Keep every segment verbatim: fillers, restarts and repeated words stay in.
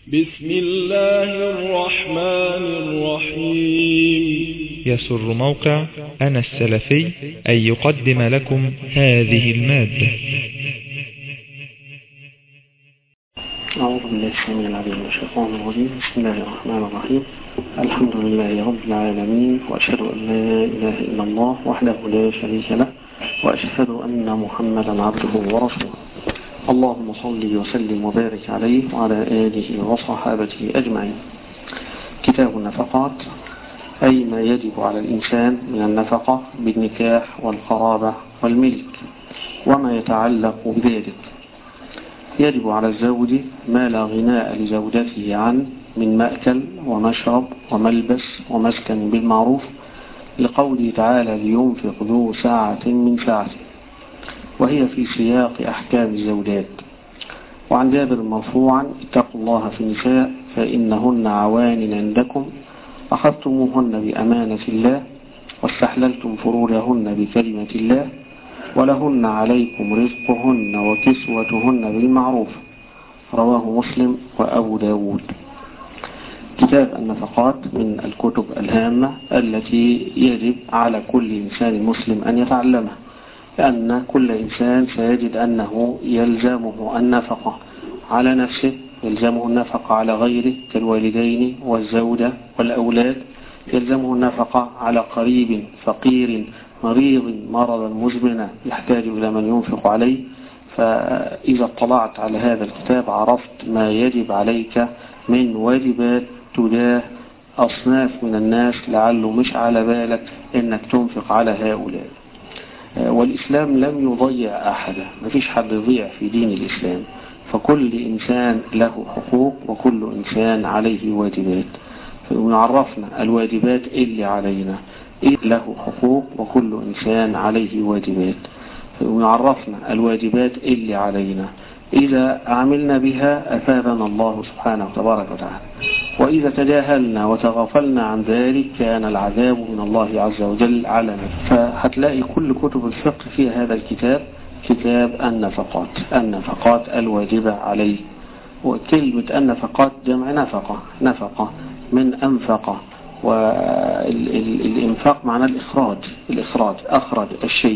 بسم الله الرحمن الرحيم. يسر موقع أنا السلفي أن يقدم لكم هذه المادة. أعوذ بالله السميع العليم من الشيطان الرجيم. بسم الله الرحمن الرحيم. الحمد لله رب العالمين، وأشهد أن لا إله إلا الله وحده لا شريك له، وأشهد أن محمدا عبده ورسوله. اللهم صل وسلم وبارك عليه وعلى آله وصحابته أجمعين. كتاب النفقات، أي ما يجب على الإنسان من النفقة بالنكاح والقرابة والملك وما يتعلق بذلك. يجب على الزوج ما لا غناء لزوجته عنه من مأكل ومشرب وملبس ومسكن بالمعروف، لقوله تعالى: لينفق ذو ساعة من ساعته، وهي في سياق أحكام الزوجات. وعن جابر مرفوعا: اتقوا الله في النساء فإنهن عوان عندكم، أخذتموهن بأمانة الله واستحللتم فروجهن بكلمة الله، ولهن عليكم رزقهن وكسوتهن بالمعروف. رواه مسلم وأبو داود. كتاب النفقات من الكتب الهامة التي يجب على كل إنسان مسلم أن يتعلمها، لأن كل إنسان سيجد أنه يلزمه النفقة على نفسه، يلزمه النفقة على غيره كالوالدين والزوجة والأولاد، يلزمه النفقة على قريب فقير مريض مرضا مزمنا يحتاج إلى من ينفق عليه. فإذا اطلعت على هذا الكتاب عرفت ما يجب عليك من واجبات تجاه أصناف من الناس لعله مش على بالك إنك تنفق على هؤلاء. والإسلام لم يضيع أحدا، مفيش حد يضيع في دين الإسلام، فكل إنسان له حقوق وكل إنسان عليه واجبات. فيعرفنا الواجبات اللي علينا، إيه له حقوق وكل إنسان عليه واجبات. فيعرفنا الواجبات اللي علينا، إذا عملنا بها أثابنا الله سبحانه وتبارك وتعالى، وإذا تجاهلنا وتغفلنا عن ذلك كان العذاب من الله عز وجل علينا. فهتلاقي كل كتب الفقه فيها هذا الكتاب، كتاب النفقات، النفقات الواجبة عليه. وكلمة النفقات جمع نفقة، نفقة من أنفقة، والإنفاق معنى الإخراج، الإخراج أخرج الشيء،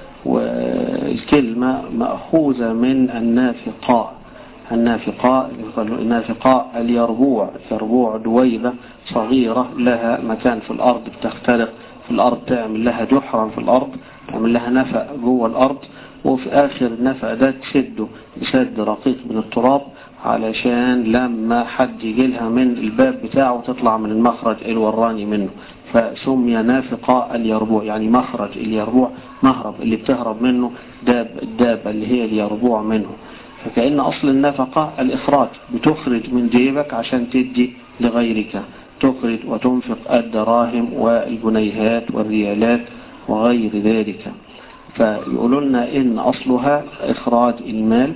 والكلمة مأخوذة من النافقاء، النافقاء النافقاء اليربوع، يربوع دويبة صغيرة لها مكان في الأرض بتخترق في الأرض، تعمل لها جحرا في الأرض، تعمل لها نفق جوه الأرض، وفي آخر النفق ده تشده بشد رقيق من التراب علشان لما حد يجيلها من الباب بتاعه تطلع من المخرج الوراني منه، فسمي نافقاء اليربوع، يعني مخرج اليربوع، مهرب اللي بتهرب منه داب الدابة اللي هي اليربوع منه. فكأن أصل النفقة الإخراج، بتخرج من جيبك عشان تدي لغيرك، تخرج وتنفق الدراهم والجنيهات والريالات وغير ذلك. فيقولوا لنا إن أصلها إخراج المال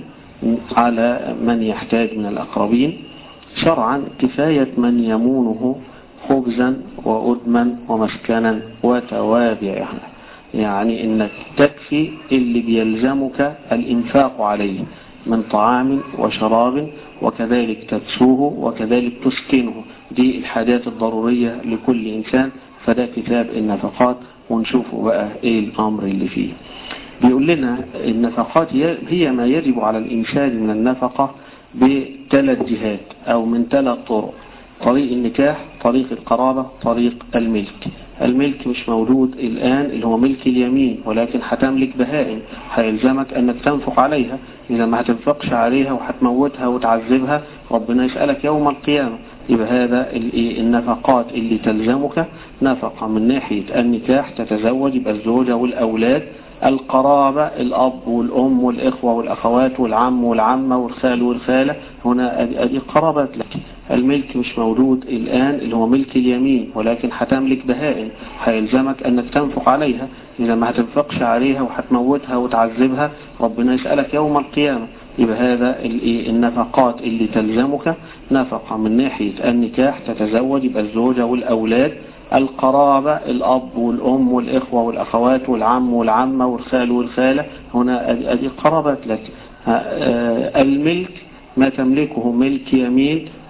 على من يحتاج من الأقربين. شرعا كفاية من يمونه خبزا وأدما ومسكنا وتوابعه، يعني إنك تكفي اللي بيلزمك الإنفاق عليه من طعام وشراب، وكذلك تكسوه وكذلك تسكنه، دي الحاجات الضرورية لكل إنسان. فده كتاب النفقات، ونشوفه بقى إيه الأمر اللي فيه. بيقول لنا النفقات هي ما يجب على الإنسان من النفقة بثلاث جهات أو من ثلاث طرق: طريق النكاح، طريق القرابة، طريق الملك. الملك مش موجود الآن اللي هو ملك اليمين، ولكن هتملك بهائم، هيلزمك أنك تنفق عليها. إذا ما هتنفقش عليها وهتموتها وتعذبها ربنا يسألك يوم القيامة. يبقى هذا النفقات اللي تلزمك نفقة من ناحية النكاح، تتزوج، يبقى الزوجة والأولاد. القرابة، الأب والأم والإخوة والأخوات والعم والعمة والخال والخالة، هنا هذه قرابات لك. الملك مش موجود الآن اللي هو ملك اليمين، ولكن هتملك بهائم، هيلزمك أنك تنفق عليها. إذا ما هتنفقش عليها وهتموتها وتعذبها ربنا يسألك يوم القيامة. يبقى هذا النفقات اللي تلزمك نفقة من ناحية النكاح، تتزوج، يبقى الزوجة والأولاد. القرابة، الأب والأم والإخوة والأخوات والعم والعمة والخال والخالة، هنا هذه قرابات لك. الملك ما تملكه ملك يمين،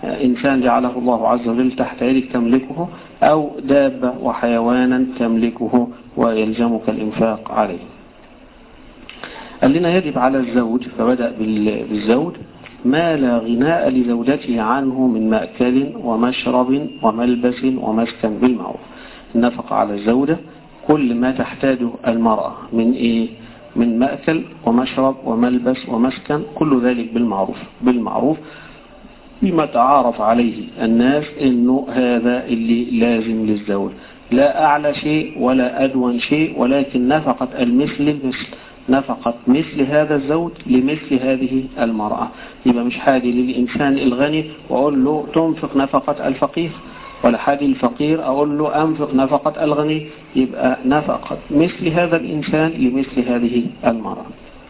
إنسان جعله الله عز وجل تحت يدك تملكه، أو دابة وحيوانا تملكه ويلزمك الإنفاق عليه. قال لنا يجب على الزوج، فبدأ بالزوج، ما لا غناء لزوجته عنه من مأكل ومشرب وملبس ومسكن بالمعروف. النفقة على الزوجة كل ما تحتاجه المرأة من إيه؟ من مأكل ومشرب وملبس ومسكن، كل ذلك بالمعروف بالمعروف بما تعارف عليه الناس إنه هذا اللي لازم للزوج، لا أعلى شيء ولا أدون شيء، ولكن نفقة المثل المثل، نفقة مثل هذا الزوج لمثل هذه المرأة. يبقى مش حاجة للإنسان الغني وأقول له تنفق نفقة الفقير، ولا حاجة الفقير أقول له أنفق نفقة الغني. يبقى نفقة مثل هذا الإنسان لمثل هذه المرأة.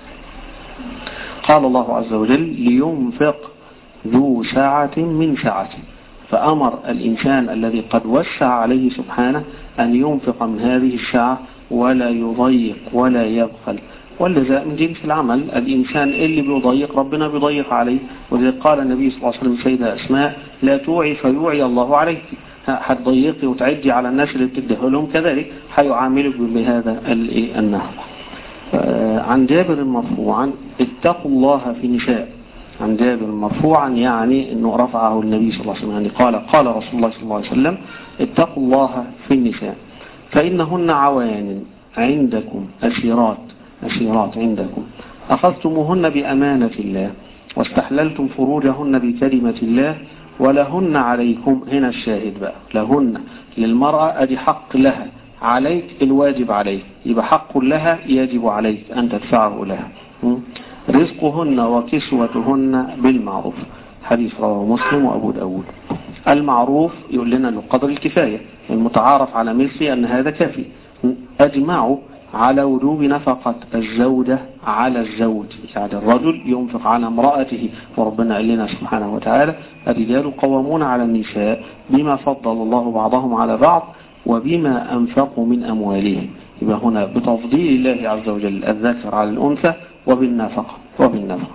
قال الله عز وجل لينفق ذو سعة من سعته، فأمر الإنسان الذي قد وسع عليه سبحانه أن ينفق من هذه السعة ولا يضيق ولا يبخل، والجزاء من جنس العمل. الإنسان اللي بيضيق ربنا بيضيق عليه، وذلك قال النبي صلى الله عليه وسلم سيدة أسماء لا توعي فيوعي الله عليك، هتضيقي وتعدي على الناس اللي بتديه لهم كذلك هيعاملك بهذا النهر. عن جابر مرفوعا اتقوا الله في نساء. عن جابر مرفوعا يعني انه رفعه النبي صلى الله عليه وسلم، يعني قال قال رسول الله صلى الله عليه وسلم اتقوا الله في النساء فإنهن عوان عندكم أسيرات أسيرات عندكم أخذتموهن بأمانة الله واستحللتم فروجهن بكلمة الله ولهن عليكم. هنا الشاهد بقى، لهن للمرأة أدي حق لها، عليك الواجب عليك، يبقى حق لها يجب عليك أن تدفعه لها. رزقهن وكسوتهن بالمعروف، حديث رواه مسلم وأبو داود. المعروف يقول لنا أنه قدر الكفاية، المتعارف على مثله أن هذا كافي. أجمعوا على وجوب نفقة الزوجة على الزوج، يعني الرجل ينفق على امرأته، وربنا قال لنا سبحانه وتعالى الرجال قوامون على النساء بما فضل الله بعضهم على بعض وبما أنفقوا من أموالهم. يبقى هنا بتفضيل الله عز وجل الذكر على الأنثى وبالنفقة وبالنفقة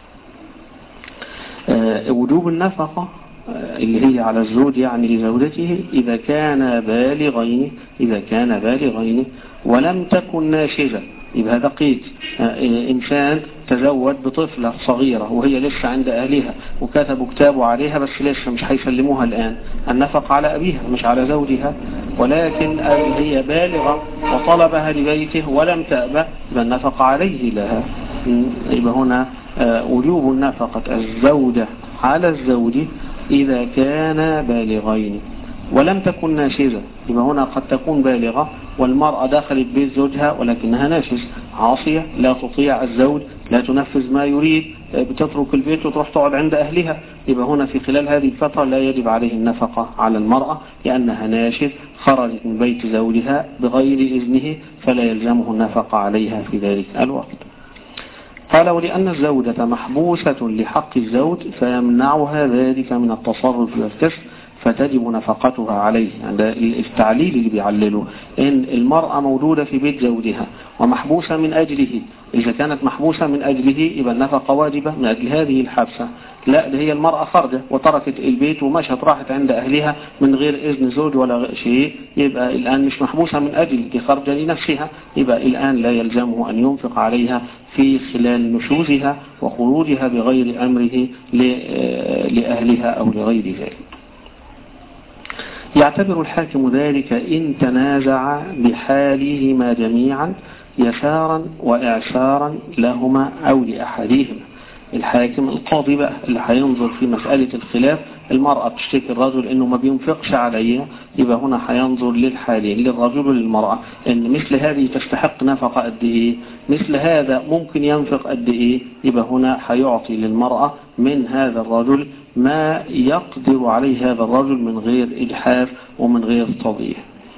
آه وجوب النفقة اللي هي على الزوج يعني لزوجته إذا كان بالغين إذا كان بالغين ولم تكن ناشزة. يبقى هذا قيد، إنسان تزوج بطفلة صغيرة وهي لسه عند أهلها وكتبوا كتابوا عليها بس لسه مش هيسلموها الآن، النفقة على أبيها مش على زوجها، ولكن هي بالغة وطلبها لبيته ولم تأبى يبقى النفقة عليه لها. يبقى هنا وجوب النفقة الزوجة على الزوج إذا كان بالغين ولم تكن ناشزة. يبقى هنا قد تكون بالغة والمرأة دخلت بيت زوجها ولكنها ناشز عاصية لا تطيع الزوج، لا تنفذ ما يريد، بتترك البيت وتروح تقعد عند أهلها. يبقى هنا في خلال هذه الفترة لا يجب عليه النفقة على المرأة لأنها ناشز خرجت من بيت زوجها بغير إذنه، فلا يلزمه النفقة عليها في ذلك الوقت. قال ولأن الزوجة محبوسة لحق الزوج فيمنعها ذلك من التصرف والكسب فتجب نفقتها عليه. عند التعليل اللي بيعلله إن المرأة موجودة في بيت زوجها ومحبوسة من أجله، إذا كانت محبوسة من أجله يبقى النفقة واجبة من أجل هذه الحبسة. لا، ده هي المرأة خرجت وتركت البيت ومشت راحت عند أهلها من غير إذن زوج ولا شيء، يبقى الآن مش محبوسة من أجل دي خرجة لنفسها، يبقى الآن لا يلزمه أن ينفق عليها في خلال نشوزها وخروجها بغير أمره لأهلها أو لغير ذلك. يعتبر الحاكم ذلك إن تنازع بحالهما جميعا يسارا وإعسارا لهما أو لأحدهما. الحاكم القاضي بقى اللي هينظر في مسألة الخلاف، المرأة بتشتكي الرجل إنه ما بينفقش عليها، يبقى هنا هينظر للحالين للرجل وللمرأة إن مثل هذه تستحق نفقة قد إيه، مثل هذا ممكن ينفق قد إيه، يبقى هنا هيعطي للمرأة من هذا الرجل ما يقدر عليه هذا الرجل من غير إجحاف ومن غير تضييع.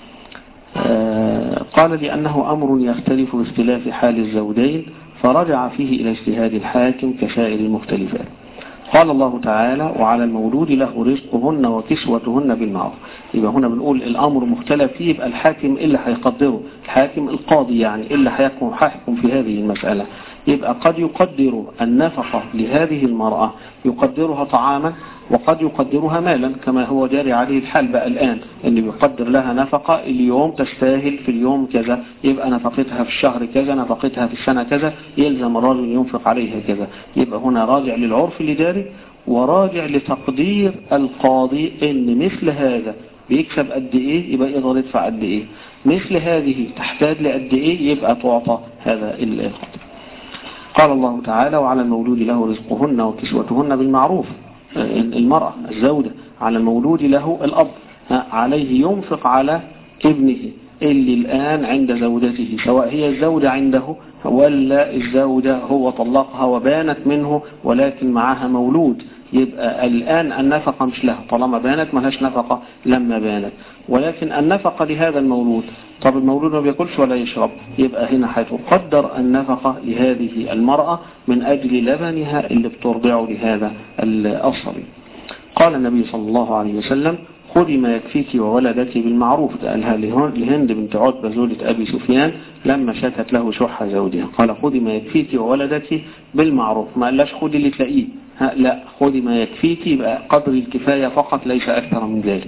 آه قال لأنه أمر يختلف باختلاف حال الزوجين فرجع فيه إلى اجتهاد الحاكم كسائر المختلفات. قال الله تعالى وعلى المولود له رزقهن وكسوتهن بالمعروف. يبقى هنا بنقول الأمر مختلف فيه، يبقى الحاكم اللي هيقدره الحاكم القاضي يعني اللي هيحكم هيحكم في هذه المسألة. يبقى قد يقدر النفقة لهذه المرأة يقدرها طعاما وقد يقدرها مالا كما هو جاري عليه الحال بقى الآن، اللي بيقدر لها نفقة اليوم تستاهل في اليوم كذا، يبقى نفقتها في الشهر كذا، نفقتها في السنة كذا، يلزم الرجل ينفق عليها كذا. يبقى هنا راجع للعرف اللي جاري، وراجع لتقدير القاضي ان مثل هذا بيكسب قد ايه يبقى يقدر يدفع قد ايه، مثل هذه تحتاج لقد ايه يبقى تعطى هذا القدر. قال الله تعالى: وعلى المولود له رزقهن وكسوتهن بالمعروف. المرأة الزوجة على المولود له الأب عليه ينفق على ابنه اللي الآن عند زوجته، سواء هي الزوجة عنده ولا الزوجة هو طلقها وبانت منه ولكن معها مولود، يبقى الآن النفقة مش له طالما بانت، ما لهاش نفقة لما بانت، ولكن النفقة لهذا المولود. طب المولود ما بياكلش ولا يشرب، يبقى هنا هتقدر النفقة لهذه المرأة من أجل لبنها اللي بترضعه لهذا الصبي. قال النبي صلى الله عليه وسلم: خذي ما يكفيك وولدك بالمعروف. قالها لهند بنت عتبة زوجة أبي سفيان لما شكت له شح زوجها، قال: خذي ما يكفيك وولدك بالمعروف، ما قالش خذي اللي تلاقيه، لا، خذي ما يكفيك، يبقى قدر الكفاية فقط ليس أكثر من ذلك.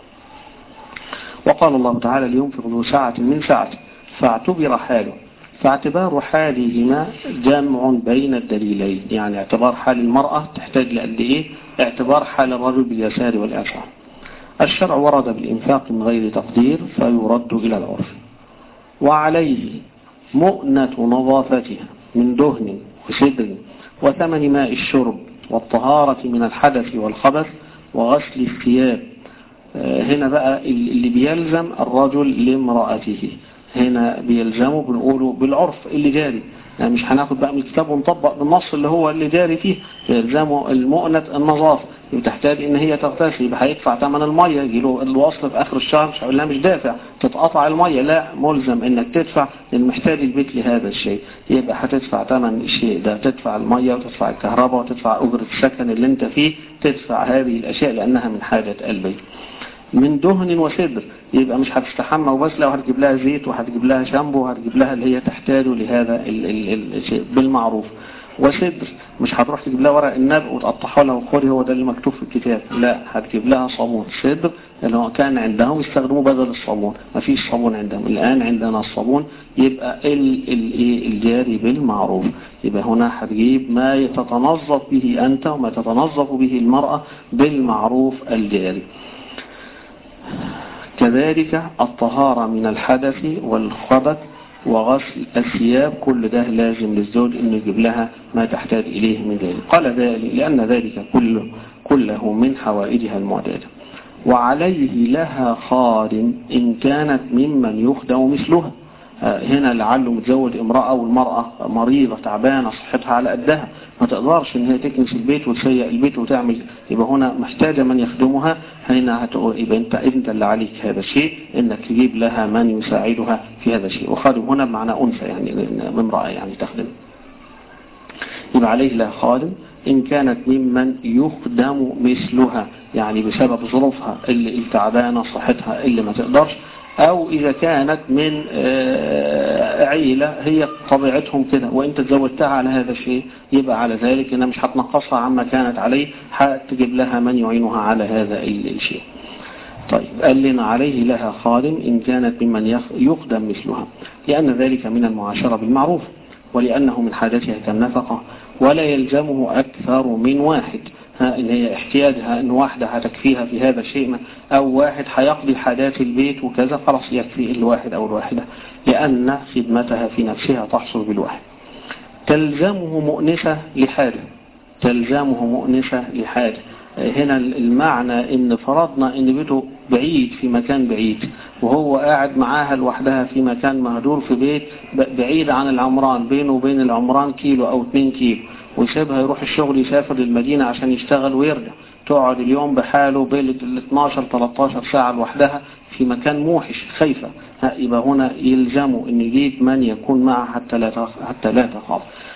وقال الله تعالى: لينفق ذو سعة من سعته، فاعتبر حاله. فاعتبار حالهما جمع بين الدليلين، يعني اعتبار حال المرأة تحتاج لقد ايه، اعتبار حال الرجل باليسار والإعسار. الشرع ورد بالإنفاق من غير تقدير فيرد إلى العرف. وعليه مؤنة نظافتها من دهن وسدر وثمن ماء الشرب والطهارة من الحدث والخبث وغسل الثياب. هنا بقى اللي بيلزم الرجل لامرأته، هنا بيلزمه بنقوله بالعرف اللي جاري، يعني مش هناخد بقى من الكتاب ونطبق بالنص اللي هو اللي جاري فيه. يلزمه المؤنة النظافة، بتحتاج ان هي تغتسل، يبقى هيدفع ثمن المية، يجي له الوصل في اخر الشهر مش هقول لها مش دافع تتقطع المية، لا، ملزم انك تدفع لان محتاج البيت لهذا الشيء، يبقى هتدفع ثمن الشيء ده، تدفع المية وتدفع الكهرباء وتدفع اجرة السكن اللي انت فيه، تدفع هذه الاشياء لانها من حاجة البيت. من دهن وسدر، يبقى مش هتستحمى وبس، لا، وهتجيب لها زيت وهتجيب لها شامبو وهتجيب لها اللي هي تحتاجه لهذا الشيء بالمعروف. وسدر مش هتروح تجيب لها ورق النبق وتقطعه لها وخوري هو ده اللي مكتوب في الكتاب، لا، هتجيب لها صابون. سدر اللي هو كان عندهم يستخدموه بدل الصابون، ما فيش صابون عندهم، الآن عندنا الصابون، يبقى الجاري بالمعروف. يبقى هنا هتجيب ما تتنظف به أنت وما تتنظف به المرأة بالمعروف الجاري. كذلك الطهارة من الحدث والخبث وغسل الثياب، كل ده لازم للزوج انه يجيب لها ما تحتاج اليه من ذلك. قال ذلك لان ذلك كله كله من حوائجها المعتاده. وعليه لها خادم ان كانت ممن يخدم مثلها. هنا لعله متزوج امرأة والمرأة مريضة تعبانة صحتها على قدها، ما تقدرش ان هي تكنس البيت وتسيء البيت وتعمل، يبقى هنا محتاجة من يخدمها. هنا هتقول يبقى انت انت اللي عليك هذا الشيء، انك تجيب لها من يساعدها في هذا الشيء. وخادم هنا بمعنى انثى، يعني امرأة يعني تخدم. يبقى عليه لها خادم إن كانت ممن يخدم مثلها، يعني بسبب ظروفها اللي التعبانة صحتها اللي ما تقدرش، أو إذا كانت من عيلة هي طبيعتهم كده وإنت تزودتها على هذا الشيء، يبقى على ذلك إنها مش هتنقصها عما كانت عليه، هتجيب لها من يعينها على هذا الشيء. طيب، قال لنا عليه لها خادم إن كانت ممن يخدم مثلها، لأن ذلك من المعاشرة بالمعروف، ولأنه من حاجتها كالنفقة، ولا يلزمه أكثر من واحد. ها إن هي احتياجها إن واحدة هتكفيها في هذا الشيء، أو واحد هيقضي حاجات البيت وكذا، خلاص يكفي الواحد أو الواحدة، لأن خدمتها في نفسها تحصل بالواحد. تلزمه مؤنسة لحاجة، تلزمه مؤنسة لحاجة. هنا المعنى إن فرضنا إن بيته بعيد في مكان بعيد، وهو قاعد معاها لوحدها في مكان مهجور في بيت بعيد عن العمران، بينه وبين العمران كيلو أو اتنين كيلو، ويسيبها يروح الشغل يسافر للمدينة عشان يشتغل ويرجع، تقعد اليوم بحاله بين ال اثناشر ثلاثة عشر ساعة لوحدها في مكان موحش خايفة. يبقى هنا يلزمه أن يجيب من يكون معه حتى لا حتى لا تخاف.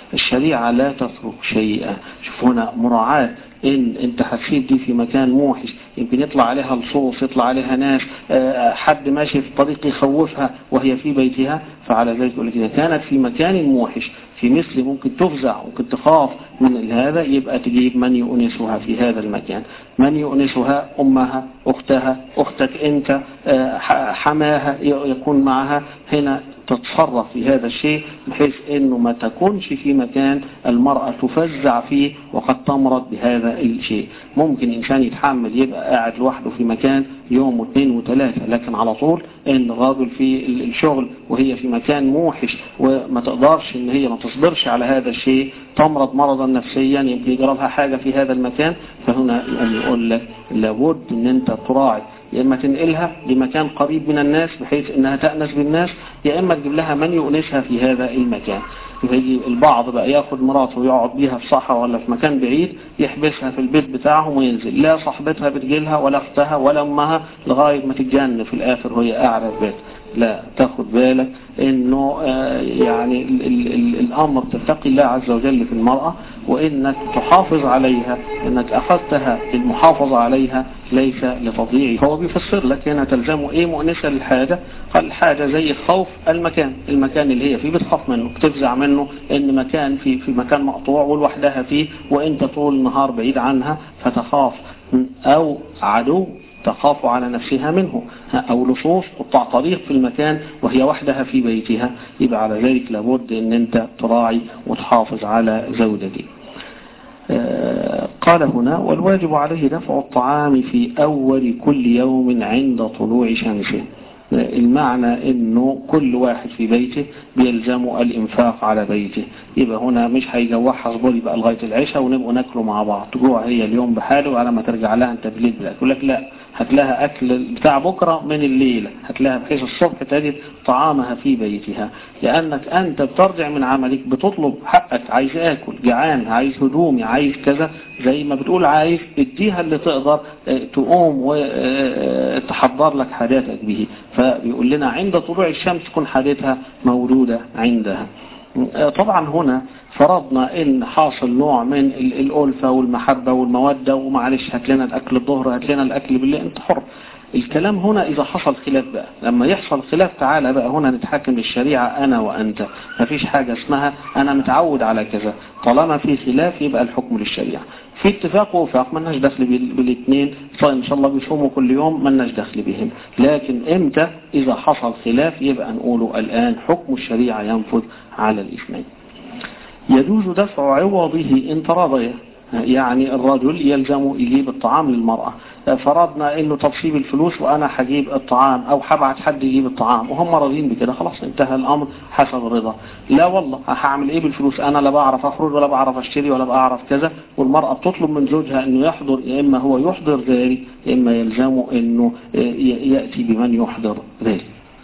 الشريعة لا تترك شيئا. شوف هنا مراعاة إن أنت هتسيب دي في مكان موحش، يمكن يطلع عليها لصوص، يطلع عليها ناس، حد ماشي في الطريق يخوفها وهي في بيتها، فعلى ذلك يقول لك إذا كانت في مكان موحش في مثل ممكن تفزع ممكن تخاف من هذا، يبقى تجيب من يؤنسها في هذا المكان. من يؤنسها؟ أمها، أختها، أختك أنت، حماها يكون معها. هنا تتصرف في هذا الشيء بحيث أنه ما تكونش في مكان المرأة تفزع فيه وقد تمرض بهذا الشيء. ممكن إنسان يتحمل يبقى قاعد لوحده في مكان يوم واثنين وثلاثة، لكن على طول إن الراجل في الشغل وهي في مكان موحش وما تقدرش إن هي ما تصبرش على هذا الشيء، تمرض مرضا نفسيا، يمكن يجرى لها حاجة في هذا المكان. فهنا يقول لك لابد إن أنت تراعي، يا إما تنقلها لمكان قريب من الناس بحيث إنها تأنس بالناس، يا إما تجيب لها من يؤنسها في هذا المكان. يجي البعض بقى ياخد مراته ويقعد بيها في صحراء ولا في مكان بعيد، يحبسها في البيت بتاعهم وينزل، لا صاحبتها بتجيلها ولا اختها ولا امها لغاية ما تتجن في الآخر وهي قاعدة في بيت. لا، تاخد بالك انه آه يعني ال ال ال الامر تتقي الله عز وجل في المرأة، وانك تحافظ عليها، انك اخذتها للمحافظة عليها ليس لتضييع. هو بيفسر لك هنا تلزمه ايه مؤنسة للحاجة؟ قال الحاجة زي خوف المكان، المكان اللي هي فيه بتخاف منه، بتفزع منه، ان مكان في في مكان مقطوع ولوحدها فيه وانت طول النهار بعيد عنها فتخاف، او عدو تخاف على نفسها منه، أو لصوص قطع طريق في المكان وهي وحدها في بيتها. يبقى على ذلك لابد أن أنت تراعي وتحافظ على زوجتك. قال هنا والواجب عليه دفع الطعام في أول كل يوم عند طلوع شمسه. المعنى انه كل واحد في بيته بيلزمه الانفاق على بيته. يبقى هنا مش هيجوعها صبر يبقى لغايه العشاء ونبقوا ناكله مع بعض، تجوع هي اليوم بحاله وعلى ما ترجع لها انت بالليل بلاك. يقول لك لا، هات لها اكل بتاع بكره من الليله، هات لها بحيث الصبح تجد طعامها في بيتها، لانك انت بترجع من عملك بتطلب حقك، عايز اكل، جعان، عايز هدومي، عايز كذا، زي ما بتقول عايز اديها اللي تقدر تقوم وتحضر لك حاجاتك به. فبيقول لنا عند طلوع الشمس تكون حاجتها موجودة عندها. طبعا هنا فرضنا ان حاصل نوع من الألفة والمحبة والمودة، ومعلش هات لنا الأكل الظهر، هات لنا الأكل بالليل، انت حر. الكلام هنا إذا حصل خلاف بقى، لما يحصل خلاف تعالى بقى هنا نتحكم بالشريعة أنا وأنت، مفيش حاجة اسمها أنا متعود على كذا، طالما في خلاف يبقى الحكم للشريعة. في اتفاق ووفاق ملناش دخل بالاثنين، طيب إن شاء الله بيصوموا كل يوم ملناش دخل بهم، لكن إمتى إذا حصل خلاف يبقى نقوله الآن حكم الشريعة ينفذ على الاثنين. يجوز دفع عوضه إن تراضيا، يعني الرجل يلزم يجيب الطعام للمرأة، فرضنا انه ترصيب الفلوس وانا هجيب الطعام او هبعت حد يجيب الطعام وهم راضيين بكده، خلاص انتهى الامر حسب الرضا. لا والله هعمل ايه بالفلوس، انا لا بعرف اخرج ولا بعرف اشتري ولا بعرف كذا، والمرأة بتطلب من زوجها انه يحضر، يا اما هو يحضر ذلك يا اما يلزمه انه يأتي بمن يحضر ذلك.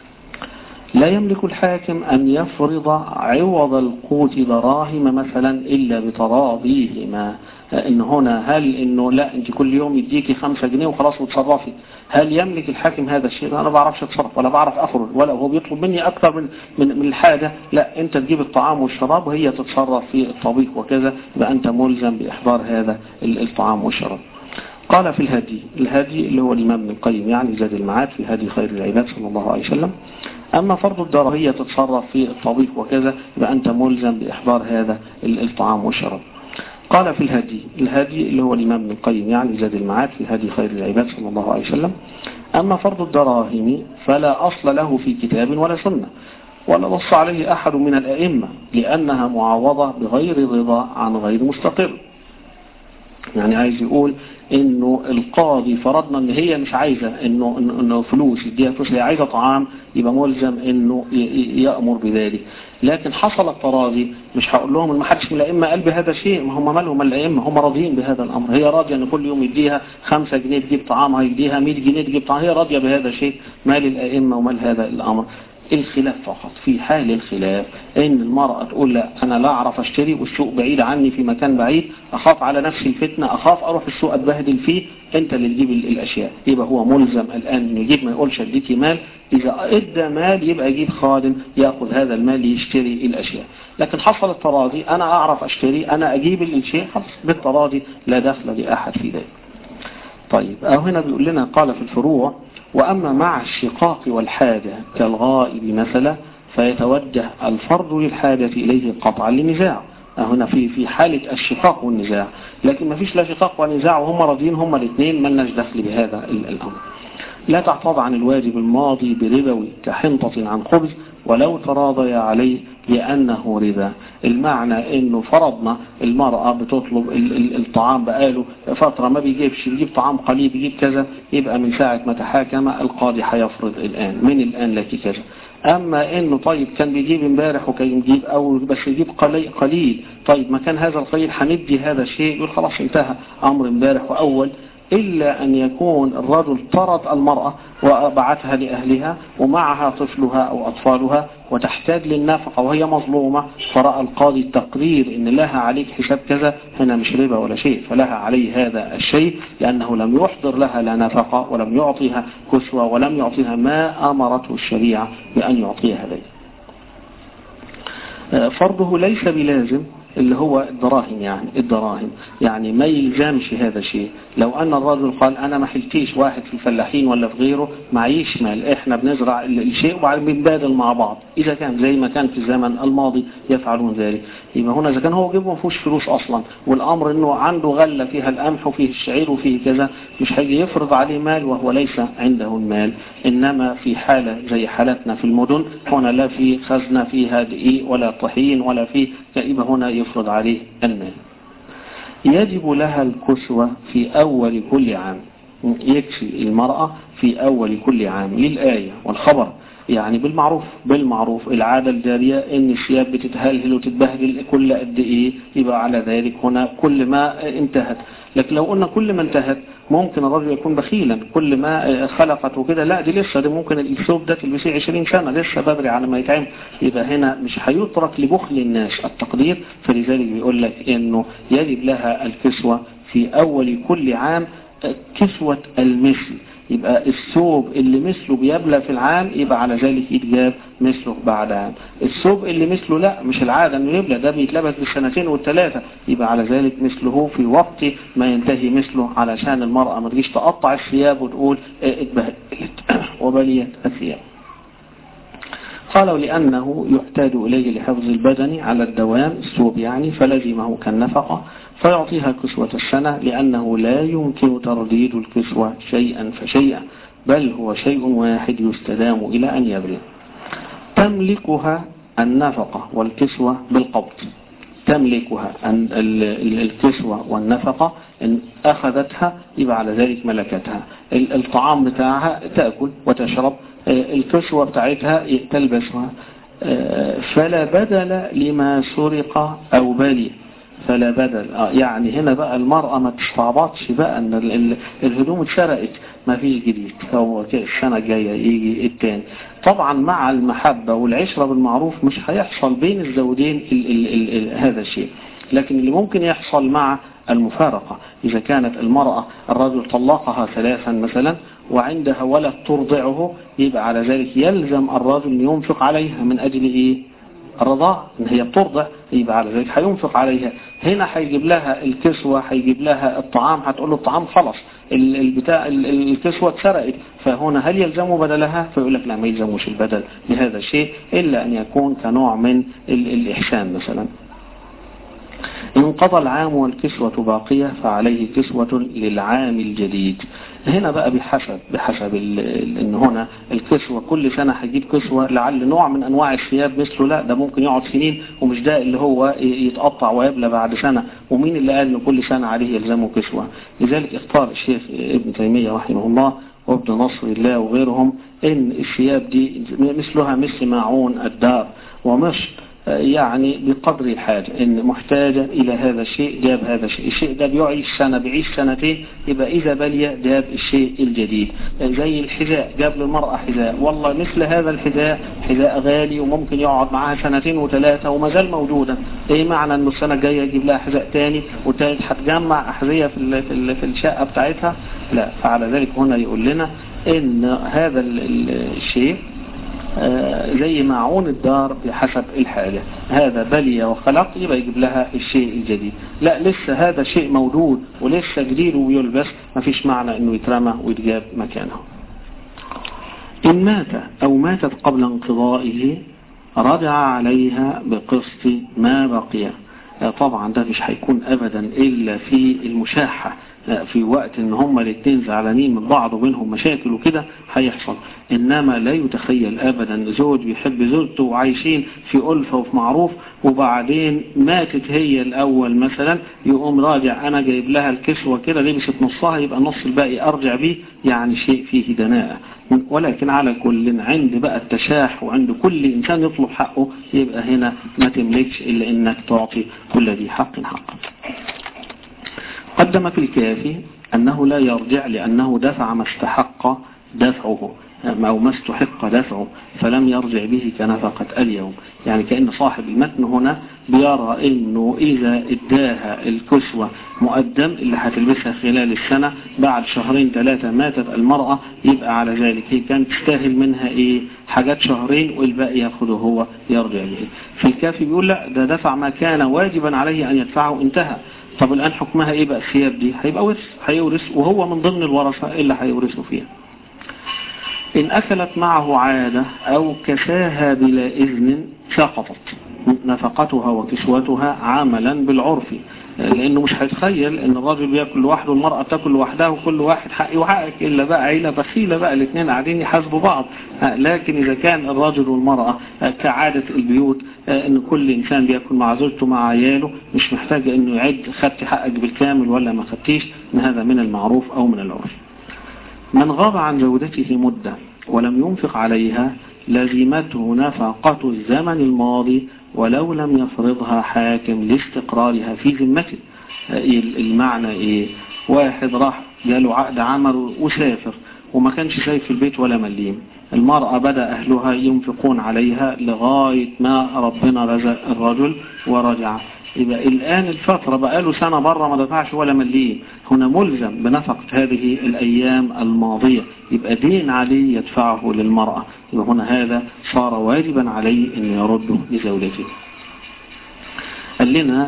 لا يملك الحاكم أن يفرض عوض القوت دراهم مثلا إلا بتراضيهما. إن هنا هل إنه لا أنت كل يوم يديكي خمسة جنيه وخلاص وتصرفي، هل يملك الحاكم هذا الشيء؟ أنا بعرفش أتصرف ولا بعرف أخرج ولا هو بيطلب مني أكثر من من من الحاجة، لا أنت تجيب الطعام والشراب وهي تتصرف في الطبيخ وكذا، يبقى أنت ملزم بإحضار هذا الطعام والشراب. قال في الهدي، الهدي اللي هو الإمام ابن القيم يعني زاد المعاد في هدي خير العباد صلى الله عليه وسلم. أما فرض الدار هي تتصرف في الطبيخ وكذا، يبقى أنت ملزم بإحضار هذا الطعام والشراب. قال في الهدي، الهدي اللي هو الإمام ابن القيم يعني زاد المعاد في هدي خير العباد صلى الله عليه وسلم. أما فرض الدراهم فلا أصل له في كتاب ولا سنة ولا نص عليه أحد من الأئمة، لأنها معوضة بغير رضا عن غير مستقر. يعني عايز يقول انه القاضي فرضنا ان هي مش عايزة انه, إنه فلوس يديها فلوس، هي عايزة طعام، يبقى ملزم انه يأمر بذلك. لكن حصل التراضي، مش هقول لهم ما حدش من الائمه قال بهذا الشيء، ما هم مالهم الائمه، هم راضيين بهذا الامر، هي راضيه ان كل يوم يديها خمسة جنيه تجيب طعامها، يديها مية جنيه تجيب طعامها، هي راضيه بهذا الشيء، مال الائمه ومال هذا الامر. الخلاف فقط، في حال الخلاف ان المرأة تقول لا انا لا اعرف اشتري والسوق بعيد عني في مكان بعيد، اخاف على نفسي الفتنة، اخاف اروح السوق اتبهدل فيه، انت اللي تجيب الاشياء، يبقى هو ملزم الان انه يجيب، ما يقولش اديكي مال، اذا ادى مال يبقى يجيب خادم ياخذ هذا المال ليشتري الاشياء. لكن حصل التراضي، انا اعرف اشتري، انا اجيب الشيء، خلاص بالتراضي لا دخل لاحد في ذلك. طيب أو هنا بيقول لنا قال في الفروع: وأما مع الشقاق والحاجة كالغائب مثلا فيتوجه الفرض للحاجة إليه قطعا لنزاع. هنا في في حالة الشقاق والنزاع، لكن ما فيش لا شقاق ونزاع وهم راضيين هم الاثنين، ما لناش دخل بهذا الأمر. لا تعتض عن الواجب الماضي بربوي كحنطة عن خبز ولو تراضي عليه لأنه ربا. المعنى انه فرضنا المرأة بتطلب الطعام بقاله فترة ما بيجيبش، بيجيب طعام قليل، بيجيب كذا، يبقى من ساعة ما تحاكم القاضي هيفرض الآن من الآن لك كذا. أما انه طيب كان بيجيب امبارح وكان يجيب او بس يجيب قليل قليل، طيب ما كان هذا القليل هندي هذا الشيء، يقول خلاص انتهى أمر امبارح وأول، إلا أن يكون الرجل طرد المرأة وبعتها لأهلها ومعها طفلها أو أطفالها وتحتاج للنفقة وهي مظلومة، فرأى القاضي التقرير إن لها عليك حساب كذا، هنا مش ربا ولا شيء، فلها عليه هذا الشيء لأنه لم يحضر لها لا نفقة ولم يعطيها كسوة ولم يعطيها ما أمرته الشريعة بأن يعطيها ذلك. فرضه ليس بلازم اللي هو الدراهم، يعني الدراهم يعني ما يلزمش هذا الشيء. لو أن الرجل قال أنا ما حلتيش واحد في الفلاحين ولا في غيره معيش مال، إحنا بنزرع الشيء وبعدين بنبادل مع بعض، إذا كان زي ما كان في الزمن الماضي يفعلون ذلك، يبقى هنا إذا كان هو جيبه ما فيهوش فلوس أصلا والأمر إنه عنده غلة فيها القمح وفيه الشعير وفيه كذا، مش هيجي يفرض عليه مال وهو ليس عنده المال. إنما في حالة زي حالتنا في المدن هنا لا في خزنة فيها دقيق ولا طحين ولا في، يبقى هنا يفرض عليه المال. يجب لها الكسوة في أول كل عام، يكفي المرأة في أول كل عام للآية والخبر، يعني بالمعروف بالمعروف العادة الجارية ان الثياب بتتهلهل وتتبهدل كل قد ايه، يبقى على ذلك هنا كل ما انتهت. لكن لو قلنا كل ما انتهت ممكن الرجل يكون بخيلا، كل ما خلقت وكده، لا دي لسه، دي ممكن الثوب ده تلبسيه عشرين سنة لسه بدري على ما يتعمل، يبقى هنا مش هيترك لبخل الناس التقدير. فلذلك بيقول لك انه يجب لها الكسوة في اول كل عام كسوة المثل، يبقى الثوب اللي مثله بيبلى في العام يبقى على ذلك يتجاب مثله بعد عام. الثوب اللي مثله لا مش العادة انه يبلى، ده بيتلبس بالسنتين والثلاثة، يبقى على ذلك مثله في وقت ما ينتهي مثله، علشان المرأة ما تجيش تقطع الثياب وتقول اتبهدلت وبليت الثياب. قالوا لأنه يحتاج إليه لحفظ البدن على الدوام الثوب يعني، فلزمه كالنفقة فيعطيها كسوة السنة، لأنه لا يمكن ترديد الكسوة شيئا فشيئا، بل هو شيء واحد يستدام إلى أن يبلغ. تملكها النفقة والكسوة بالقبض، تملكها الكسوة والنفقة، إن أخذتها يبقى على ذلك ملكتها. الطعام بتاعها تأكل وتشرب، الكسوة بتاعتها تلبسها. فلا بدل لما سرق أو بلي، فلا بدل يعني هنا بقى المرأة ما تستعبطش بقى ان الهدوم اتسرقت ما فيش جديد، هو السنة الجاية يجي التاني. طبعا مع المحبة والعشرة بالمعروف مش هيحصل بين الزوجين ال ال ال هذا الشيء، لكن اللي ممكن يحصل مع المفارقة إذا كانت المرأة الرجل طلقها ثلاثا مثلا وعندها ولد ترضعه، يبقى على ذلك يلزم الرجل أن ينفق عليها من أجل إيه؟ الرضاعة، إن هي بترضع، يبقى على ذلك هينفق عليها. هنا هيجيب لها الكسوة، هيجيب لها الطعام، هتقول له الطعام خلص، البتاع الكسوة اتسرقت، فهنا هل يلزمه بدلها؟ فيقول لك لا ما يلزموش البدل لهذا الشيء إلا أن يكون كنوع من الإحسان مثلا. إن قضى العام والكسوة باقية فعليه كسوة للعام الجديد. هنا بقى بحسب بحسب إن هنا الكسوة كل سنة هيجيب كسوة لعل نوع من أنواع الثياب مثله، لا ده ممكن يقعد سنين ومش ده اللي هو يتقطع ويبلى بعد سنة، ومين اللي قال إن كل سنة عليه يلزمه كسوة؟ لذلك اختار الشيخ ابن تيمية رحمه الله وابن نصر الله وغيرهم إن الثياب دي مثلها مثل ماعون الدار ومش يعني بقدر الحاجة، إن محتاجة إلى هذا الشيء جاب هذا الشيء، الشيء ده بيعيش سنة بيعيش سنتين، يبقى إذا بلي جاب الشيء الجديد. زي الحذاء، جاب للمرأة حذاء، والله مثل هذا الحذاء حذاء غالي وممكن يقعد معها سنتين وثلاثة وما زال موجودا، إيه معنى إنه السنة الجاية يجيب لها حذاء تاني وتالت هتجمع أحذية في في الشقة بتاعتها؟ لا. فعلى ذلك هنا يقول لنا إن هذا الشيء زي معون الدار بحسب الحاجة، هذا بلي وخلق يبقى يجيب لها الشيء الجديد. لا، لسه هذا شيء موجود ولسه جديد ويلبس، ما فيش معنى انه يترمى ويتجاب مكانه. إن مات أو ماتت قبل انقضائه رجع عليها بقسط ما بقي. طبعا ده مش هيكون أبدا إلا في المشاحة، في وقت ان هما الاثنين زعلانين من بعض وبينهم مشاكل وكده هيحصل، انما لا يتخيل ابدا زوج بيحب زوجته وعايشين في ألفة وفي معروف وبعدين ماتت هي الاول مثلا، يقوم راجع انا جايب لها الكسوة كده لبست نصها يبقى النص الباقي ارجع بيه، يعني شيء فيه دناءة. ولكن على كل عند بقى التشاح وعند كل انسان يطلب حقه، يبقى هنا ما تملكش الا انك تعطي كل ذي حق حقه. قدم في الكافي أنه لا يرجع لأنه دفع ما استحق دفعه أو ما استحق دفعه فلم يرجع به كنفقة اليوم. يعني كأن صاحب المتن هنا بيرى أنه إذا اداها الكسوة مقدم اللي هتلبسها خلال السنة، بعد شهرين ثلاثة ماتت المرأة، يبقى على ذلك هي كانت تستاهل منها إيه حاجات شهرين والباقي يأخذه هو يرجع به. في الكافي بيقول لا، ده دفع ما كان واجبا عليه أن يدفعه انتهى. طب الآن حكمها إيه بقى؟ الثياب دي هيبقى ورث، هيورث وهو من ضمن الورثة اللي هيورثوا فيها. إن أكلت معه عادة أو كساها بلا إذن سقطت نفقتها وكسوتها عملا بالعرف، لأنه مش هيتخيل إن الرجل بياكل لوحده والمرأة تاكل لوحدها وكل واحد حقي وحقك، إلا بقى عيلة بخيلة بقى الاثنين قاعدين يحاسبوا بعض. لكن إذا كان الرجل والمرأة كعادة البيوت إن كل إنسان بياكل مع زوجته مع عياله، مش محتاجة إنه يعد خدت حقك بالكامل ولا ما خدتيش، من هذا من المعروف أو من العرف. من غاب عن زوجته مدة ولم ينفق عليها لزمته نفقة الزمن الماضي ولو لم يفرضها حاكم لاستقرارها في ذمته. المعنى ايه؟ واحد راح جاله عقد عمل وسافر وما كانش شايف في البيت ولا مليم، المرأة بدأ أهلها ينفقون عليها لغاية ما ربنا رزق الرجل ورجع، يبقى الآن الفترة بقاله سنة برا ما دفعش ولا مليم، هنا ملزم بنفقة هذه الأيام الماضية، يبقى دين عليه يدفعه للمرأة، يبقى هنا هذا صار واجبا عليه أن يرده لزوجته. قال لنا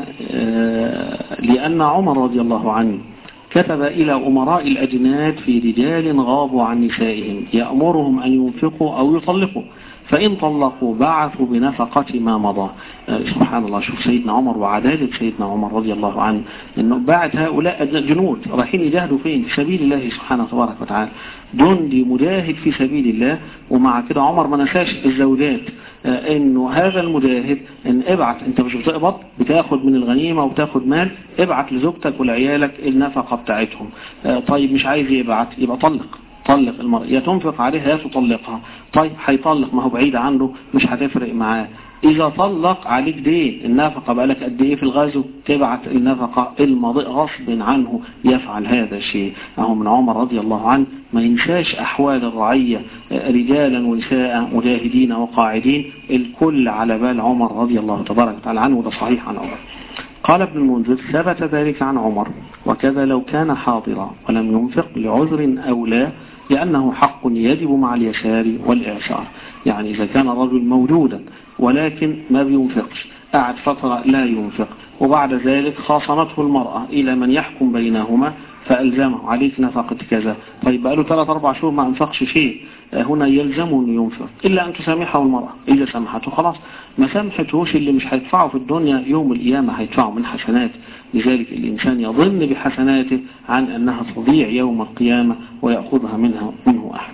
لأن عمر رضي الله عنه كتب إلى أمراء الأجناد في رجال غابوا عن نسائهم يأمرهم أن ينفقوا أو يطلقوا، فإن طلقوا بعثوا بنفقة ما مضى. سبحان الله، شوف سيدنا عمر وعدالة سيدنا عمر رضي الله عنه، إنه بعد هؤلاء جنود رايحين يجاهدوا فين؟ في سبيل الله سبحانه تبارك وتعالى، جندي مجاهد في سبيل الله، ومع كده عمر ما نساش الزوجات، إنه هذا المجاهد إن ابعت، أنت مش بتقبض بتاخد من الغنيمة وبتاخد مال، ابعت لزوجتك ولعيالك النفقة بتاعتهم. طيب مش عايز يبعت يبقى طلق، طلق المرأة، يا تنفق عليها يا تطلقها. طيب هيطلق، ما هو بعيد عنه مش هتفرق معاه. إذا طلق عليك دين، النفقة بقالك قد إيه في الغزو، تبعت النفقة الماضي غصب عنه يفعل هذا الشيء. أهو من عمر رضي الله عنه ما ينساش أحوال الرعية رجالا ونساء مجاهدين وقاعدين، الكل على بال عمر رضي الله تبارك وتعالى عنه، وده صحيح عن عمر. قال ابن المنذر ثبت ذلك عن عمر، وكذا لو كان حاضرا ولم ينفق لعذر أو لا، لأنه حق يجب مع اليسار والإعسار. يعني إذا كان الرجل موجودا ولكن ما بينفقش، قعد فترة لا ينفق، وبعد ذلك خاصمته المرأة إلى من يحكم بينهما فألزمه عليك نفقة كذا، طيب بقى له ثلاث أربع شهور ما أنفقش شيء، هنا يلزمه أن ينفق إلا أن تسامحه المرأة. إذا سامحته خلاص، ما سامحتهوش اللي مش هيدفعه في الدنيا يوم القيامة هيدفعه من حسنات، لذلك الإنسان يظن بحسناته عن أنها تضيع يوم القيامة ويأخذها منها منه أحد.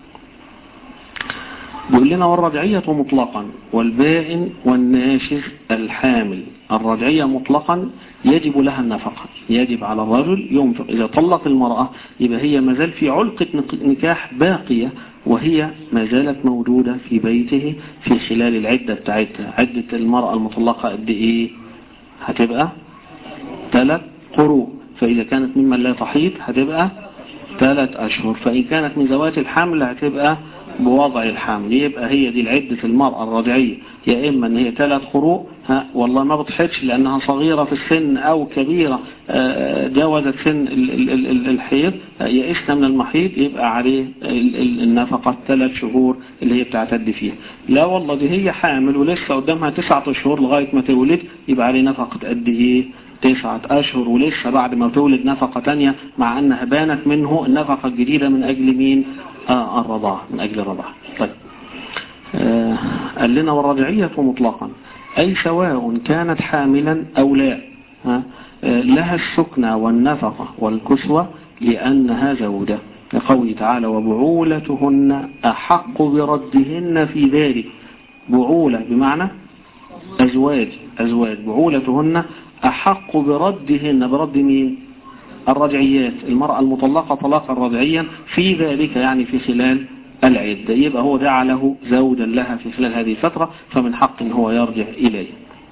يقول لنا والرجعية مطلقا والبائن والناشز الحامل. الرجعية مطلقا يجب لها النفقة، يجب على الرجل ينفق. إذا طلق المرأة يبقى هي مازال في علقة نكاح باقية وهي ما زالت موجودة في بيته في خلال العدة بتاعتها. عدة المرأة المطلقة قد ايه؟ هتبقى ثلاث قروء. فإذا كانت ممن لا تحيض هتبقى ثلاث أشهر. فإن كانت من ذوات الحمل هتبقى بوضع الحمل. يبقى هي دي العدة المرأة الرضعية، يا إما أن هي ثلاث قروء، ها والله ما بتحيضش لأنها صغيرة في السن أو كبيرة جاوزت سن الحيض يئسنا من المحيض، يبقى عليه النفقة ثلاث شهور اللي هي بتعتد فيها. لا والله دي هي حامل ولسه قدامها تسعة شهور لغاية ما تولد، يبقى عليه نفقة قد إيه؟ تسعة أشهر، ولسه بعد ما تولد نفقة تانية مع أنها بانت منه النفقة الجديدة من أجل مين؟ آه الرضاعة، من أجل الرضاعة. طيب آه قال لنا والرضعية مطلقا أي سواء كانت حاملا أو لا، آه لها السكنى والنفقة والكسوة لأنها زوجة، لقوله تعالى وبعولتهن أحق بردهن في ذلك. بعولة بمعنى أزواج، أزواج بعولتهن أحق بردهن، برد مين؟ الرجعيات، المرأة المطلقة طلاقا رجعيا في ذلك، يعني في خلال العدة. يبقى هو جعله زوجا لها في خلال هذه الفترة، فمن حق ان هو يرجع إليه.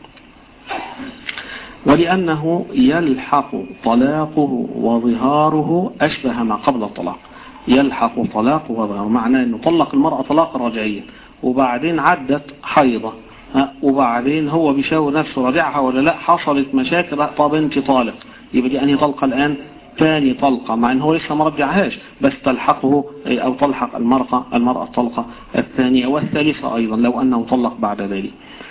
ولأنه يلحق طلاقه وظهاره أشبه ما قبل الطلاق. يلحق طلاقه وظهاره معناه أنه طلق المرأة طلاقا رجعيا وبعدين عدت حيضة، وبعدين هو بيشاور نفسه رجعها ولا لا، حصلت مشاكل، طب انت طالق، يبقى دي أنهي طلقة الآن؟ ثاني طلقة، مع ان هو لسه ما رجعهاش، بس تلحقه او تلحق المرأة المرأة الطلقة الثانية والثالثة ايضا لو انه طلق بعد ذلك.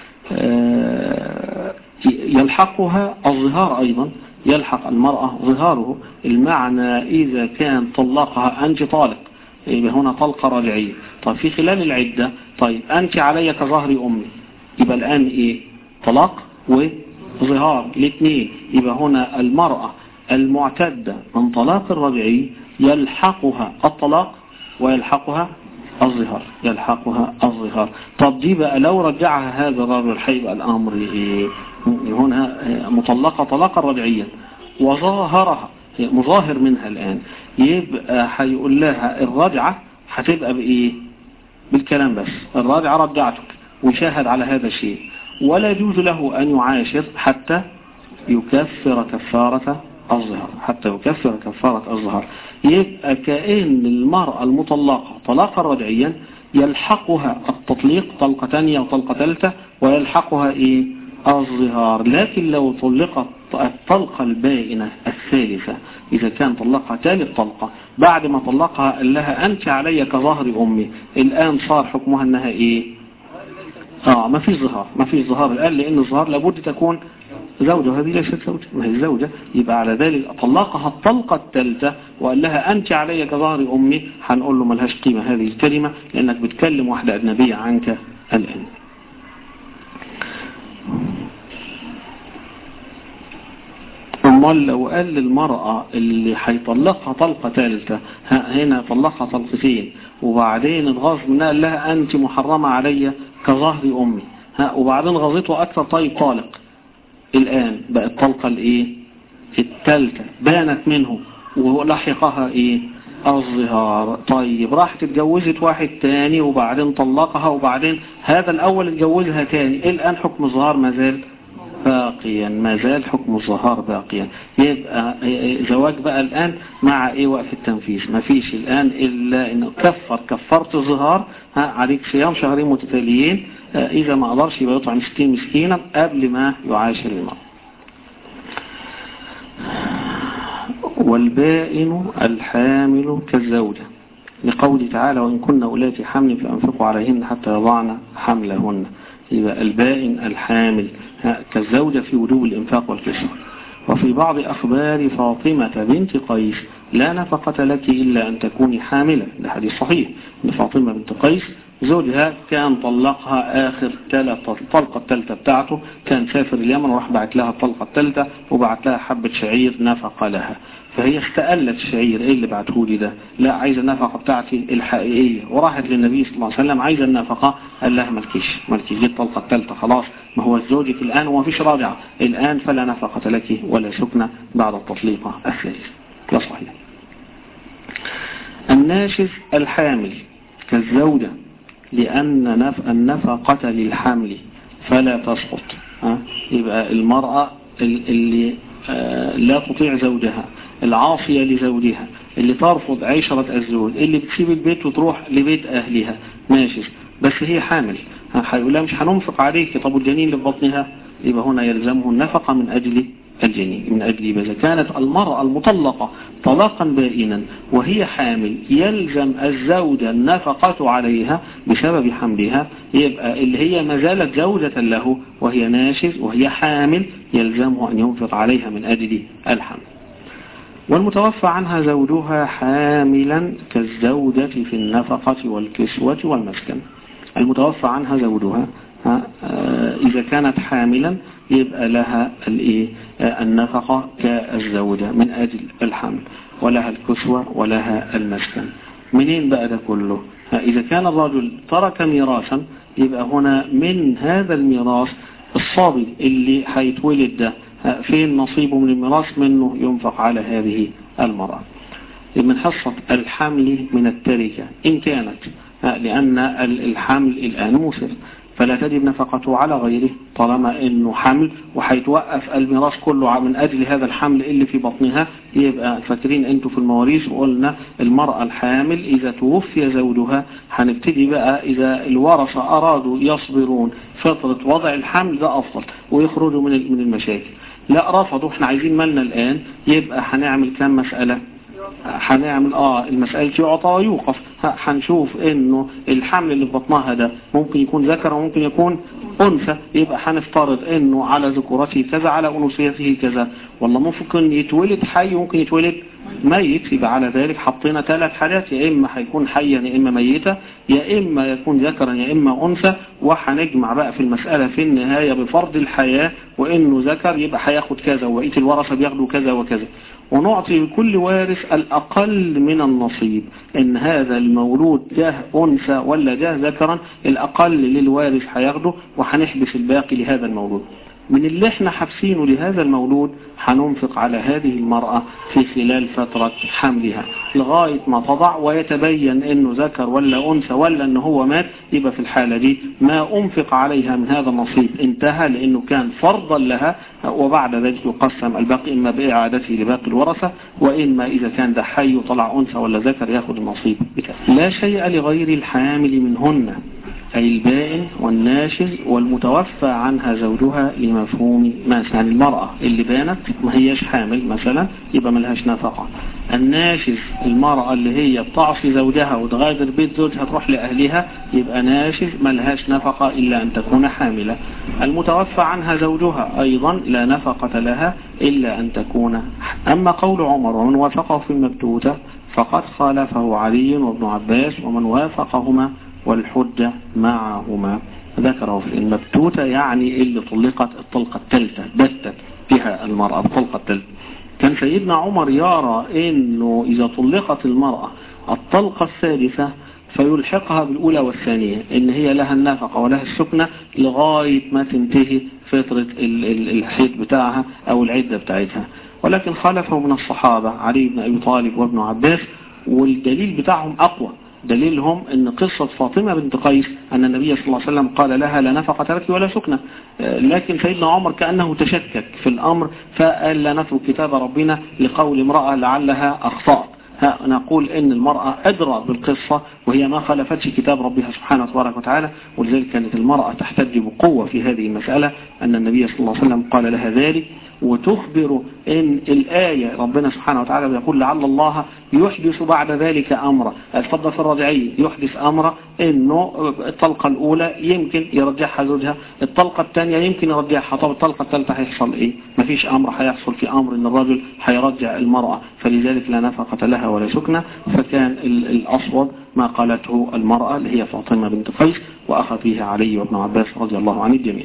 يلحقها الظهار ايضا، يلحق المرأة ظهاره، المعنى اذا كان طلقها انت طالق يبقى هنا طلقة رجعية. طيب في خلال العدة، طيب انت علي كظهر امي، يبقى الان ايه؟ طلاق وظهار الاثنين. يبقى هنا المرأة المعتدة من طلاق الرجعي يلحقها الطلاق ويلحقها الظهار، يلحقها الظهار. طب دي بقى لو رجعها هذا الرجل هيبقى الامر ايه؟ هنا مطلقة طلاقا رجعيا وظاهرها مظاهر منها الان، يبقى هيقول لها الرجعة هتبقى بايه؟ بالكلام بس، الرجعة رجعتك وشاهد على هذا الشيء، ولا يجوز له ان يعاشر حتى يكفر كفارة الظهر، حتى يكفر كفارة الظهر. يبقى كأن المرأة المطلقة طلاقا رجعيا يلحقها التطليق طلقة ثانية وطلقة ثالثة، ويلحقها ايه؟ الظهار. لكن لو طلقت الطلقة البائنة الثالثة، إذا كان طلقها ثالث طلقة بعد ما طلقها قال لها أنت علي كظهر أمي، الآن صار حكمها أنها ايه؟ اه ما فيش ظهار، ما فيش ظهار الآن، لأن الظهار لابد تكون زوجة، وهذه ليست زوجة، ما هي زوجة. يبقى على ذلك طلقها الطلقة الثالثة وقال لها أنت علي كظهر أمي، هنقول له ملهاش قيمة هذه الكلمة لأنك بتكلم واحدة أجنبية عنك الآن. امال لو قال للمرأة اللي هيطلقها طلقة ثالثة، هنا طلقها طلقتين وبعدين اتغاظ منها قال لها أنت محرمة علي كظهر أمي، ها وبعدين غضته أكثر، طيب طالق. الآن بقت الطلقة الايه؟ الثالثة بانت منه ولحقها ايه؟ الظهار. طيب راحت اتجوزت واحد تاني وبعدين طلقها وبعدين هذا الاول اتجوزها تاني، الآن حكم الظهار ما زال باقيا، ما زال حكم الظهار باقيا. يبقى زواج بقى الآن مع ايه؟ وقف التنفيذ، ما فيش الآن إلا انه كفر كفرت الظهار، ها عليك صيام شهرين متتاليين، إذا ما قدرش يبقى يطعم ستين مسكينا قبل ما يعاشر المرأة. والبائن الحامل كالزوجة، لقوله تعالى وإن كن أولات حمل فأنفقوا عليهن حتى يضعن حملهن. يبقى البائن الحامل كالزوجة في وجوب الإنفاق والكسوة. وفي بعض أخبار فاطمة بنت قيس لا نفقة لك إلا أن تكوني حاملة، ده حديث صحيح ان فاطمة بنت قيس زوجها كان طلقها آخر طلقة الثالثة بتاعته، كان سافر اليمن وراح بعت لها الطلقة الثالثة وبعت لها حبة شعير نفقة لها، فهي استقلت الشعير ايه اللي بعته لي ده، لا عايزة النفقة بتاعتي الحقيقية، وراحت للنبي صلى الله عليه وسلم عايزة النفقة، قال لها مالكيش مالكيش دي الطلقة الثالثة خلاص، ما هو زوجك الآن وما فيش راجعة الآن، فلا نفقة لك ولا سكنة بعد التطليقة الثالثة. لا صحيح. الناشز الحامل كالزوجة لأن النفقة للحمل فلا تسقط. يبقى المرأة اللي لا تطيع زوجها، العاصية لزوجها، اللي ترفض عشرة الزوج، اللي بتسيب البيت وتروح لبيت أهلها ماشي، بس هي حامل، هيقول لها مش هننفق عليك، طب الجنين اللي في بطنها، يبقى هنا يلزمه النفقة من أجل الجنين، من أجل إذا كانت المرأة المطلقة طلاقا بائنا وهي حامل يلزم الزوجة النفقة عليها بسبب حملها، يبقى اللي هي ما زالت زوجة له وهي ناشز وهي حامل يلزمه أن ينفق عليها من أجل الحمل. والمتوفى عنها زوجها حاملا كالزوجة في النفقة والكسوة والمسكن. المتوفى عنها زوجها إذا كانت حاملا يبقى لها النفقة كالزوجة من أجل الحمل، ولها الكسوة ولها المسكن. منين بقى ده كله؟ إذا كان الرجل ترك ميراثا يبقى هنا من هذا الميراث الصبي اللي هيتولد ده فين نصيبه من الميراث، منه ينفق على هذه المرأة. من حصة الحمل من التركة إن كانت، لأن الحمل الآن موسر فلا تجب نفقته على غيره طالما انه حمل وحيتوقف الميراث كله من اجل هذا الحمل اللي في بطنها. يبقى فاكرين انتوا في المواريث وقلنا المرأة الحامل اذا توفي زوجها هنبتدي بقى اذا الورثة ارادوا يصبرون فترة وضع الحمل ده افضل ويخرجوا من من المشاكل. لا رفضوا احنا عايزين مالنا الان، يبقى هنعمل كام مسألة؟ هنعمل اه المسألة يعطى ويوقف. هنشوف انه الحمل اللي في بطنها ده ممكن يكون ذكر وممكن يكون انثى، يبقى هنفترض انه على ذكورته كذا على انوثيته كذا، والله ممكن يتولد حي وممكن يتولد ميت، يبقى على ذلك حطينا ثلاث حالات، يا اما هيكون حيا يا اما ميتا يا اما يكون ذكرا يا اما انثى، وهنجمع بقى في المسألة في النهاية بفرض الحياة وانه ذكر يبقى هياخد كذا وبقيه الورثة بياخدوا كذا وكذا، ونعطي لكل وارث الأقل من النصيب. إن هذا المولود جاه أنثى ولا جاه ذكرا الأقل للوارث هياخده، وهنحبس الباقي لهذا المولود. من اللي احنا حابسينه لهذا المولود هننفق على هذه المرأة في خلال فترة حملها لغاية ما تضع ويتبين انه ذكر ولا انثى ولا انه هو مات، يبقى في الحالة دي ما انفق عليها من هذا النصيب انتهى لانه كان فرضا لها، وبعد ذلك يقسم الباقي اما باعادته لباقي الورثة واما اذا كان ده حي وطلع انثى ولا ذكر ياخد النصيب بتاعه. لا شيء لغير الحامل منهن أي البائن والناشز والمتوفى عنها زوجها لمفهوم ما يعني المرأة اللي بانت ما هيش حامل مثلا يبقى ما لهاش نفقة. الناشز المرأة اللي هي بتعصي زوجها وتغادر بيت زوجها تروح لأهلها يبقى ناشز ما لهاش نفقة إلا أن تكون حاملة. المتوفى عنها زوجها أيضا لا نفقة لها إلا أن تكون. أما قول عمر ومن وافقه في المبتوتة فقد خالفه علي وابن عباس ومن وافقهما والحجة معهما. ذكره في المبتوتة يعني اللي طلقت الطلقة الثالثة بتت بها المرأة الطلقة الثالثة. كان سيدنا عمر يرى انه اذا طلقت المرأة الطلقة الثالثة فيلحقها بالاولى والثانية ان هي لها النفقة ولها السكنة لغاية ما تنتهي فترة الحيض بتاعها او العدة بتاعتها. ولكن خالفه من الصحابة علي بن ابي طالب وابن عباس، والدليل بتاعهم اقوى. دليلهم ان قصة فاطمة بنت قيس ان النبي صلى الله عليه وسلم قال لها لا نفقة لك ولا سكنة، لكن سيدنا عمر كأنه تشكك في الامر فقال لا نترك كتاب ربنا لقول امرأة لعلها اخطأت. نقول ان المرأة ادرى بالقصة وهي ما خالفتش كتاب ربها سبحانه تبارك وتعالى، ولذلك كانت المرأة تحتج بقوة في هذه المسألة ان النبي صلى الله عليه وسلم قال لها ذلك، وتخبر ان الآية ربنا سبحانه وتعالى يقول لعل الله يحدث بعد ذلك امرا. الفضل في الرجعية يحدث امرا انه الطلقة الاولى يمكن يرجعها زوجها، الطلقة الثانية يمكن يرجعها، طب الطلقة الثالثة هيحصل ايه؟ مفيش امر هيحصل في امر ان الرجل هيرجع المرأة، فلذلك لا نفقة لها ولا سكنة. فكان الاصوب ما قالته المرأة اللي هي فاطمة بنت قيس واخذ فيها علي وابن عباس رضي الله عن الجميع.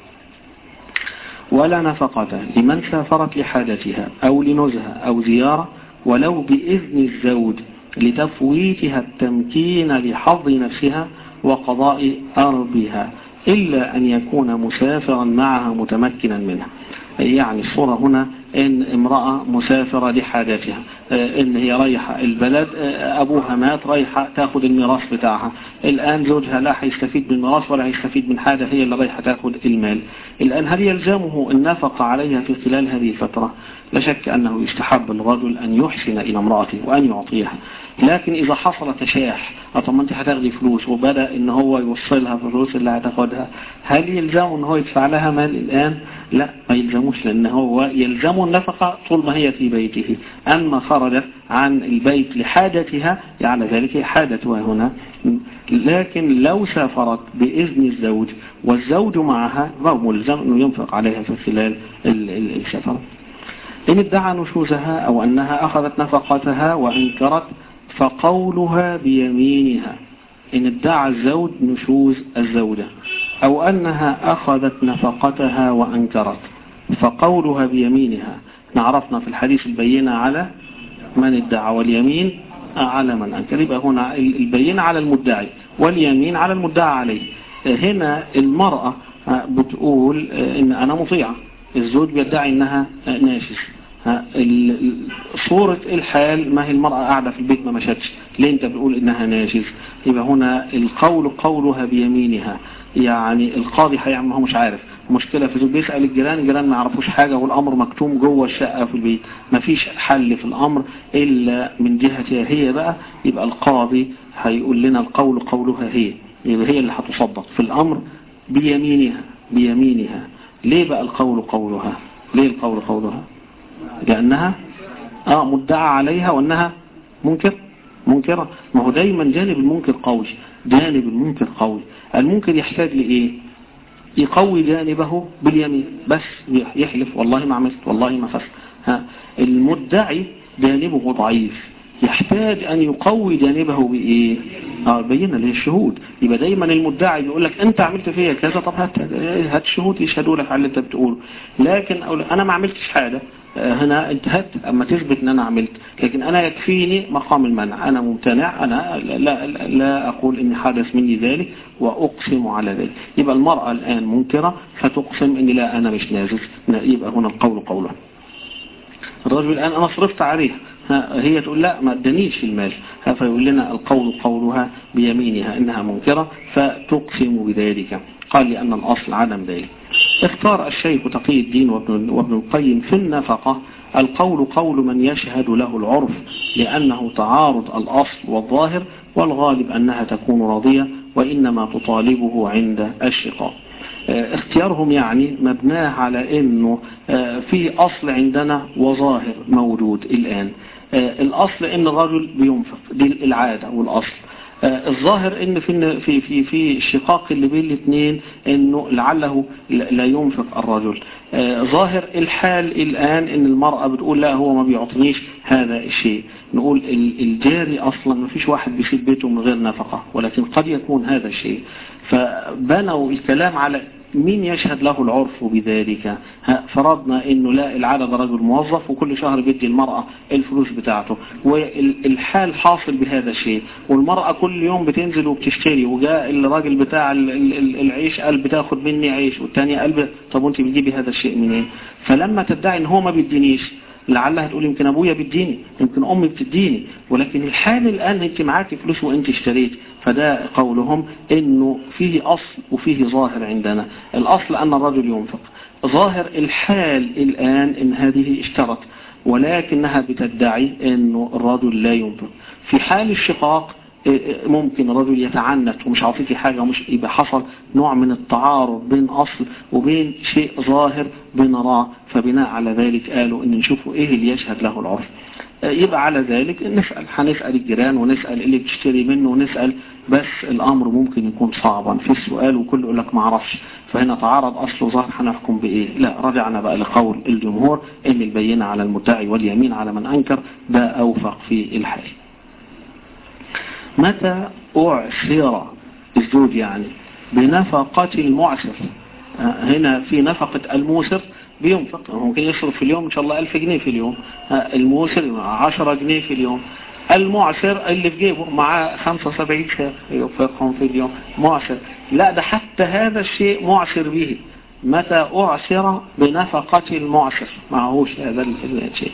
ولا نفقة لمن سافرت لحاجتها أو لنزهة أو زيارة ولو بإذن الزوج لتفويتها التمكين لحظ نفسها وقضاء أربها إلا أن يكون مسافرا معها متمكنا منها. يعني الصورة هنا إن امرأة مسافرة لحاجتها، إن هي رايحة البلد، أبوها مات، رايحة تاخد الميراث بتاعها. الآن زوجها لا هيستفيد بالميراث ولا هيستفيد من حاجة، هي اللي رايحة تاخد المال. الآن هل يلزمه النفقة عليها في خلال هذه الفترة؟ لا شك أنه يستحب الرجل أن يحسن إلى امرأته وأن يعطيها. لكن إذا حصل تشاح، طب ما أنت هتاخدي فلوس، وبدأ إن هو يوصلها فلوس اللي هتاخدها، هل يلزمه إن هو يدفع لها مال الآن؟ لا، ما يلزموش، لأن هو يلزمه النفقة طول ما هي في بيته. أما خرجت عن البيت لحاجتها على ذلك حاجتها هنا. لكن لو سافرت بإذن الزوج والزوج معها فهو ملزم أنه ينفق عليها في خلال السفر. إن ادعى نشوزها أو أنها أخذت نفقتها وأنكرت فقولها بيمينها. إن ادعى الزوج نشوز الزوجة أو أنها أخذت نفقتها وأنكرت فقولها بيمينها. نعرفنا في الحديث البينة على من ادعى واليمين على من أنكر. يبقى هنا البينة على المدعي واليمين على المدعى عليه. هنا المرأة بتقول إن أنا مطيعة، الزوج بيدعي إنها ناشز. صورة الحال ما هي المرأة قاعدة في البيت ما مشتش، ليه انت بتقول انها ناشز؟ يبقى هنا القول قولها بيمينها. يعني القاضي هيعمل ما هو مش عارف، مشكلة في زوج بيسأل الجيران، الجيران ما يعرفوش حاجة والأمر مكتوم جوه الشقة في البيت، ما فيش حل في الأمر إلا من جهتها هي بقى. يبقى القاضي هيقول لنا القول قولها هي، يبقى هي اللي هتصدق في الأمر بيمينها بيمينها. ليه بقى القول قولها؟ ليه القول قولها؟ لأنها آه مدعى عليها وأنها منكر منكرة. ما هو دايما جانب المنكر قوي، جانب المنكر قوي. المنكر يحتاج لإيه؟ يقوي جانبه باليمين، بس يحلف والله ما عملت والله ما فعلت. ها المدعي جانبه ضعيف، يحتاج أن يقوي جانبه بإيه؟ آه بينا له الشهود. يبقى دايما المدعي بيقول لك أنت عملت فيها كذا، طب هات هات الشهود يشهدوا لك على اللي أنت بتقوله. لكن أقول أنا ما عملتش حاجة، هنا انتهت أما تثبت أن أنا عملت، لكن أنا يكفيني مقام المنع، أنا ممتنع، أنا لا, لا, لا أقول إن حدث مني ذلك وأقسم على ذلك. يبقى المرأة الآن منكرة فتقسم إن لا أنا مش نازل، يبقى هنا القول قوله. الرجل الآن أنا صرفت عليها، هي تقول لا ما ادانيش المال، فيقول لنا القول قولها بيمينها إنها منكرة فتقسم بذلك. قال لأن الأصل عدم ذلك. اختار الشيخ تقي الدين وابن القيم في النفقة القول قول من يشهد له العرف، لأنه تعارض الأصل والظاهر، والغالب أنها تكون راضية وإنما تطالبه عند الشقاق. اختيارهم يعني مبناه على أنه في أصل عندنا وظاهر موجود الآن. الأصل أن الرجل بينفق، دي العادة والأصل. الظاهر ان في في في في الشقاق اللي بين الاثنين انه لعله لا ينفق الرجل. ظاهر الحال الان ان المرأة بتقول لا هو ما بيعطينيش هذا الشيء. نقول الجاري اصلا ما فيش واحد بيسيب بيته من غير نفقة، ولكن قد يكون هذا الشيء. فبنوا الكلام على مين يشهد له العرف بذلك. فرضنا انه لا العادة ده رجل موظف وكل شهر بيدي المرأة الفلوس بتاعته، والحال حاصل بهذا الشيء، والمرأة كل يوم بتنزل وبتشتري، وجاء الراجل بتاع العيش قال بتاخد مني عيش، والتاني قال طب وانت بتجيبي هذا الشيء منين؟ فلما تدعي ان هو ما بيدينيش، لعلها تقول يمكن ابويا بيديني، يمكن امي بتديني، ولكن الحال الان انت معاكي فلوس وانت اشتريت. فده قولهم انه فيه اصل وفيه ظاهر عندنا. الاصل ان الرجل ينفق، ظاهر الحال الان ان هذه اشترت ولكنها بتدعي انه الرجل لا ينفق. في حال الشقاق ممكن الرجل يتعنت ومش عاطيكي حاجة، ومش يبقى حصل نوع من التعارض بين أصل وبين شيء ظاهر بنراه، فبناء على ذلك قالوا إن نشوفوا إيه اللي يشهد له العرف. يبقى على ذلك نسأل، هنسأل الجيران ونسأل اللي بتشتري منه ونسأل، بس الأمر ممكن يكون صعبا في السؤال وكل يقول لك ما اعرفش، فهنا تعارض أصل وظاهر هنحكم بإيه؟ لا، رجعنا بقى لقول الجمهور إن البينة على المدعي واليمين على من أنكر، ده أوفق في الحال. متى أعسر الزوج يعني بنفقة المعسر؟ هنا في نفقة الموسر بينفق، ممكن يصرف في اليوم إن شاء الله ألف جنيه في اليوم، الموسر عشرة جنيه في اليوم. المعسر اللي في جيبه معاه خمسة وسبعين شيخ ينفقهم في اليوم معسر. لا، ده حتى هذا الشيء معسر به، متى أعسر بنفقة المعسر، معهوش هذا الشيء،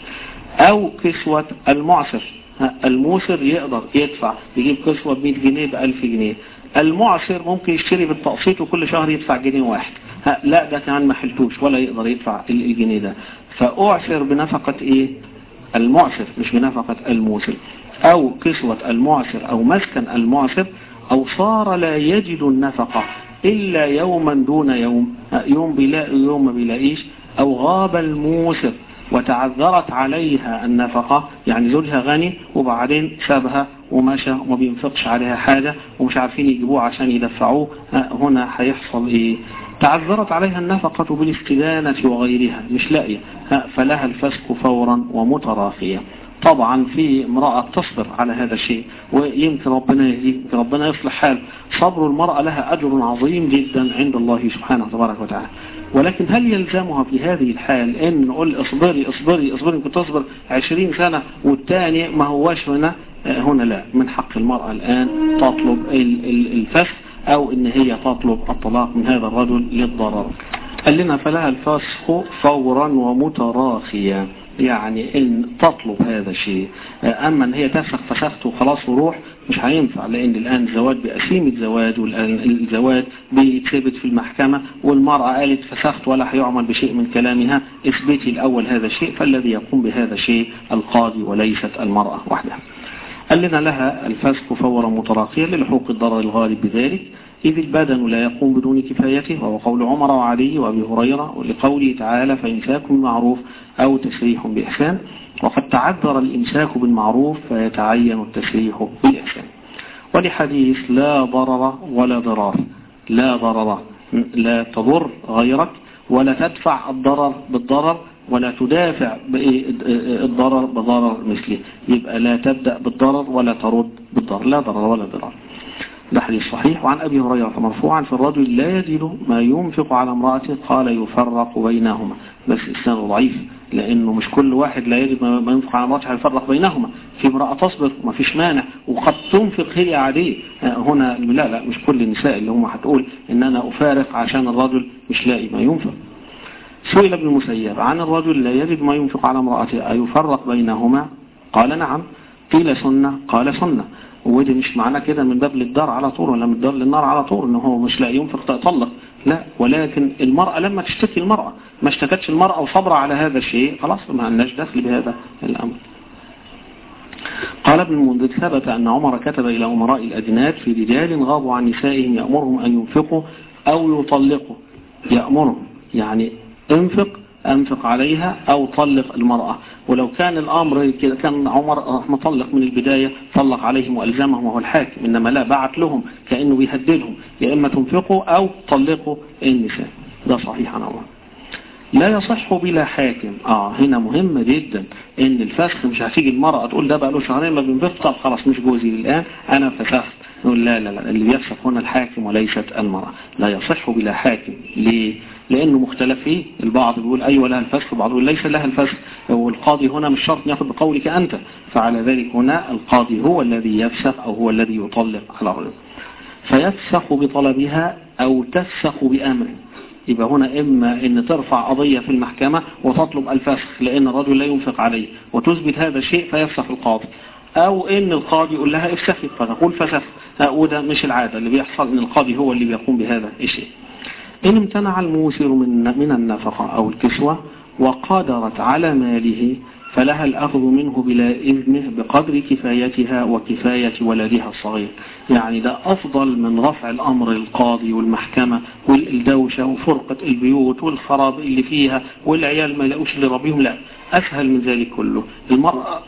أو كسوة المعسر. الموسر يقدر يدفع يجيب كسوة ب مئة جنيه ب ألف جنيه، المعسر ممكن يشتري بالتقسيط وكل شهر يدفع جنيه واحد، لا ده كمان ما حلتوش ولا يقدر يدفع الجنيه ده، فأعسر بنفقة ايه؟ المعسر مش بنفقة الموسر. أو كسوة المعسر أو مسكن المعسر، أو صار لا يجد النفقة إلا يوما دون يوم، يوم بلا يوم ما بيلاقيش، أو غاب الموسر وتعذرت عليها النفقة، يعني زوجها غني وبعدين سابها ومشى وما بينفقش عليها حاجة ومش عارفين يجيبوه عشان يدفعوه، هنا هيحصل ايه؟ تعذرت عليها النفقة بالاستدانة وغيرها، مش لاقية، فلها الفسق فورا ومتراخية. طبعا في امرأة تصبر على هذا الشيء ويمكن ربنا يهديه، يمكن ربنا يصلح حال، صبر المرأة لها أجر عظيم جدا عند الله سبحانه تبارك وتعالى. ولكن هل يلزمها في هذه الحال ان نقول اصبري اصبري اصبري ممكن تصبر عشرين سنة والتاني ما هواش هنا؟ هنا لا، من حق المرأة الآن تطلب الفسخ أو ان هي تطلب الطلاق من هذا الرجل للضرر. قال لنا فلها الفسخ فورا ومتراخيا، يعني ان تطلب هذا الشيء. اما ان هي تفسخ فسخت وخلاص وروح مش هينفع، لان الان الزواج بأسيمة زواج، والزواج بيتثبت في المحكمة، والمرأة قالت فسخت ولا هيعمل بشيء من كلامها، اثبتي الاول هذا الشيء، فالذي يقوم بهذا الشيء القاضي وليست المرأة وحدها. قال لنا لها الفسخ فورا متراخيا للحوق الضرر الغالب بذلك، إذ البدن لا يقوم بدون كفايته، وهو قول عمر وعلي وأبي هريرة، ولقوله تعالى فإمساك بالمعروف أو تسريح بإحسان، وقد تعذر الإمساك بالمعروف فيتعين التسريح بالإحسان. ولحديث لا ضرر ولا ضرار، لا ضرر لا تضر غيرك ولا تدفع الضرر بالضرر ولا تدافع الضرر بضرر مثله، يبقى لا تبدأ بالضرر ولا ترد بالضرر، لا ضرر ولا ضرار. ده حديث صحيح. وعن أبي هريرة مرفوعا في الرجل لا يجد ما ينفق على امرأته قال يفرق بينهما، بس إسناده ضعيف لأنه مش كل واحد لا يجد ما ينفق على امرأته يفرق بينهما، في امرأة تصبر وما فيش مانع وقد تنفق هي عادية، هنا لا لا مش كل النساء اللي هم هتقول إن أنا أفارق عشان الرجل مش لاقي ما ينفق. سئل ابن المسيب عن الرجل لا يجد ما ينفق على امرأته أيفرق بينهما؟ قال نعم. قيل سنة؟ قال سنة. ودي مش معناه كده من باب للدار على طول ولا من الدار للنار على طول انه هو مش لا ينفق تطلق، لا، ولكن المرأة لما تشتكي المرأة ما اشتكتش المرأة وصبر على هذا الشيء خلاص ما لناش دخل بهذا الأمر. قال ابن المنذر ثبت أن عمر كتب إلى أمراء الأجناد في رجال غابوا عن نسائهم يأمرهم أن ينفقوا أو يطلقوا، يأمرهم يعني انفق أنفق عليها أو طلق المرأة، ولو كان الأمر كده كان عمر مطلق من البداية طلق عليهم وألزمهم وهو الحاكم، إنما لا بعت لهم كأنه بيهددهم يا إما تنفقوا أو طلقوا النساء. ده صحيح عن عمر. لا يصح بلا حاكم. آه هنا مهمة جدا إن الفسخ مش هتيجي المرأة تقول ده بقى له شهرين ما بينفق طب خلاص مش جوزي الآن أنا فسخت، نقول لا لا لا اللي بيفسخ هنا الحاكم وليست المرأة. لا يصح بلا حاكم. ليه؟ لأنه مختلف فيه، البعض بيقول أيوة لها الفسخ والبعض يقول ليس لها الفسخ، والقاضي هنا مش شرط ياخذ بقولك أنت، فعلى ذلك هنا القاضي هو الذي يفسخ أو هو الذي يطلق على الرجل. فيفسخ بطلبها أو تفسخ بأمره. يبقى هنا إما أن ترفع قضية في المحكمة وتطلب الفسخ لأن الرجل لا ينفق عليه وتثبت هذا الشيء فيفسخ القاضي، أو إن القاضي يقول لها افسخي فتقول فسخ، وده مش العادة اللي بيحصل، إن القاضي هو اللي بيقوم بهذا الشيء. إن امتنع الموسر من من النفقة أو الكسوة وقدرت على ماله فلها الأخذ منه بلا إذنه بقدر كفايتها وكفاية ولدها الصغير. يعني ده أفضل من رفع الأمر للقاضي والمحكمة والدوشة وفرقة البيوت والخراب اللي فيها والعيال ما لقوش اللي ربيهم، لا، أسهل من ذلك كله. المرأة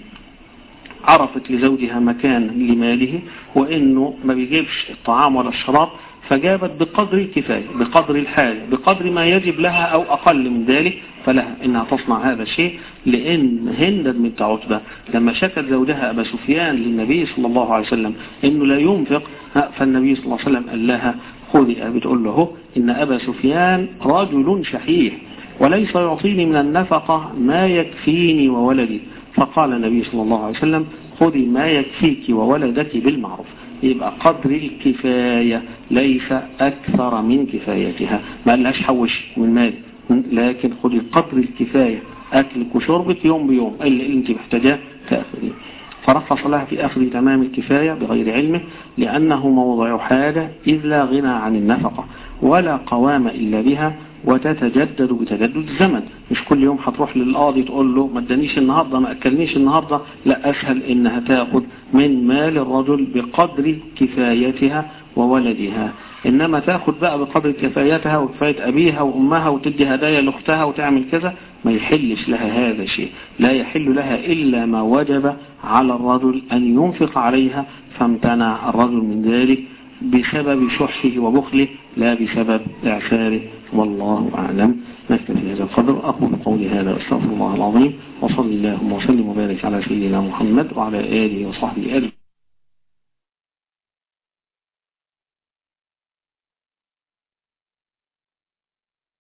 عرفت لزوجها مكان لماله وإنه ما بيجيبش الطعام ولا الشراب، فجابت بقدر الكفاية بقدر الحاجة بقدر ما يجب لها أو أقل من ذلك، فلها إنها تصنع هذا الشيء. لأن هند بنت عتبة لما شكت زوجها أبا سفيان للنبي صلى الله عليه وسلم إنه لا ينفق، فالنبي صلى الله عليه وسلم قال لها خذي، بتقول له إن أبا سفيان رجل شحيح وليس يعطيني من النفقة ما يكفيني وولدي، فقال النبي صلى الله عليه وسلم خذي ما يكفيك وولدك بالمعروف. يبقى قدر الكفاية ليس أكثر من كفايتها. ما قالهاش حوش من مال، لكن خذي قدر الكفاية، أكلك وشربك يوم بيوم اللي أنت محتاجاه تأخذيه. فرخص لها في أخذ تمام الكفاية بغير علمه لأنه موضع حاجة، إذ لا غنى عن النفقة ولا قوام إلا بها، وتتجدد بتجدد الزمن. مش كل يوم هتروح للقاضي تقول له ما ادانيش النهاردة، ما أكلنيش النهاردة، لا، أسهل إنها تأخذ من مال الرجل بقدر كفايتها وولدها. إنما تأخذ بقى بقدر كفايتها وكفاية أبيها وأمها وتدي هدايا لأختها وتعمل كذا، ما يحلش لها هذا شيء. لا يحل لها إلا ما وجب على الرجل أن ينفق عليها، فامتنع الرجل من ذلك بسبب شحه وبخله لا بسبب إعساره. والله أعلم. نكتفي هذا القدر. أقول قولي هذا واستغفر الله العظيم، وصلى اللهم وسلم وبارك على سيدنا محمد وعلى آله وصحبه أجمعين.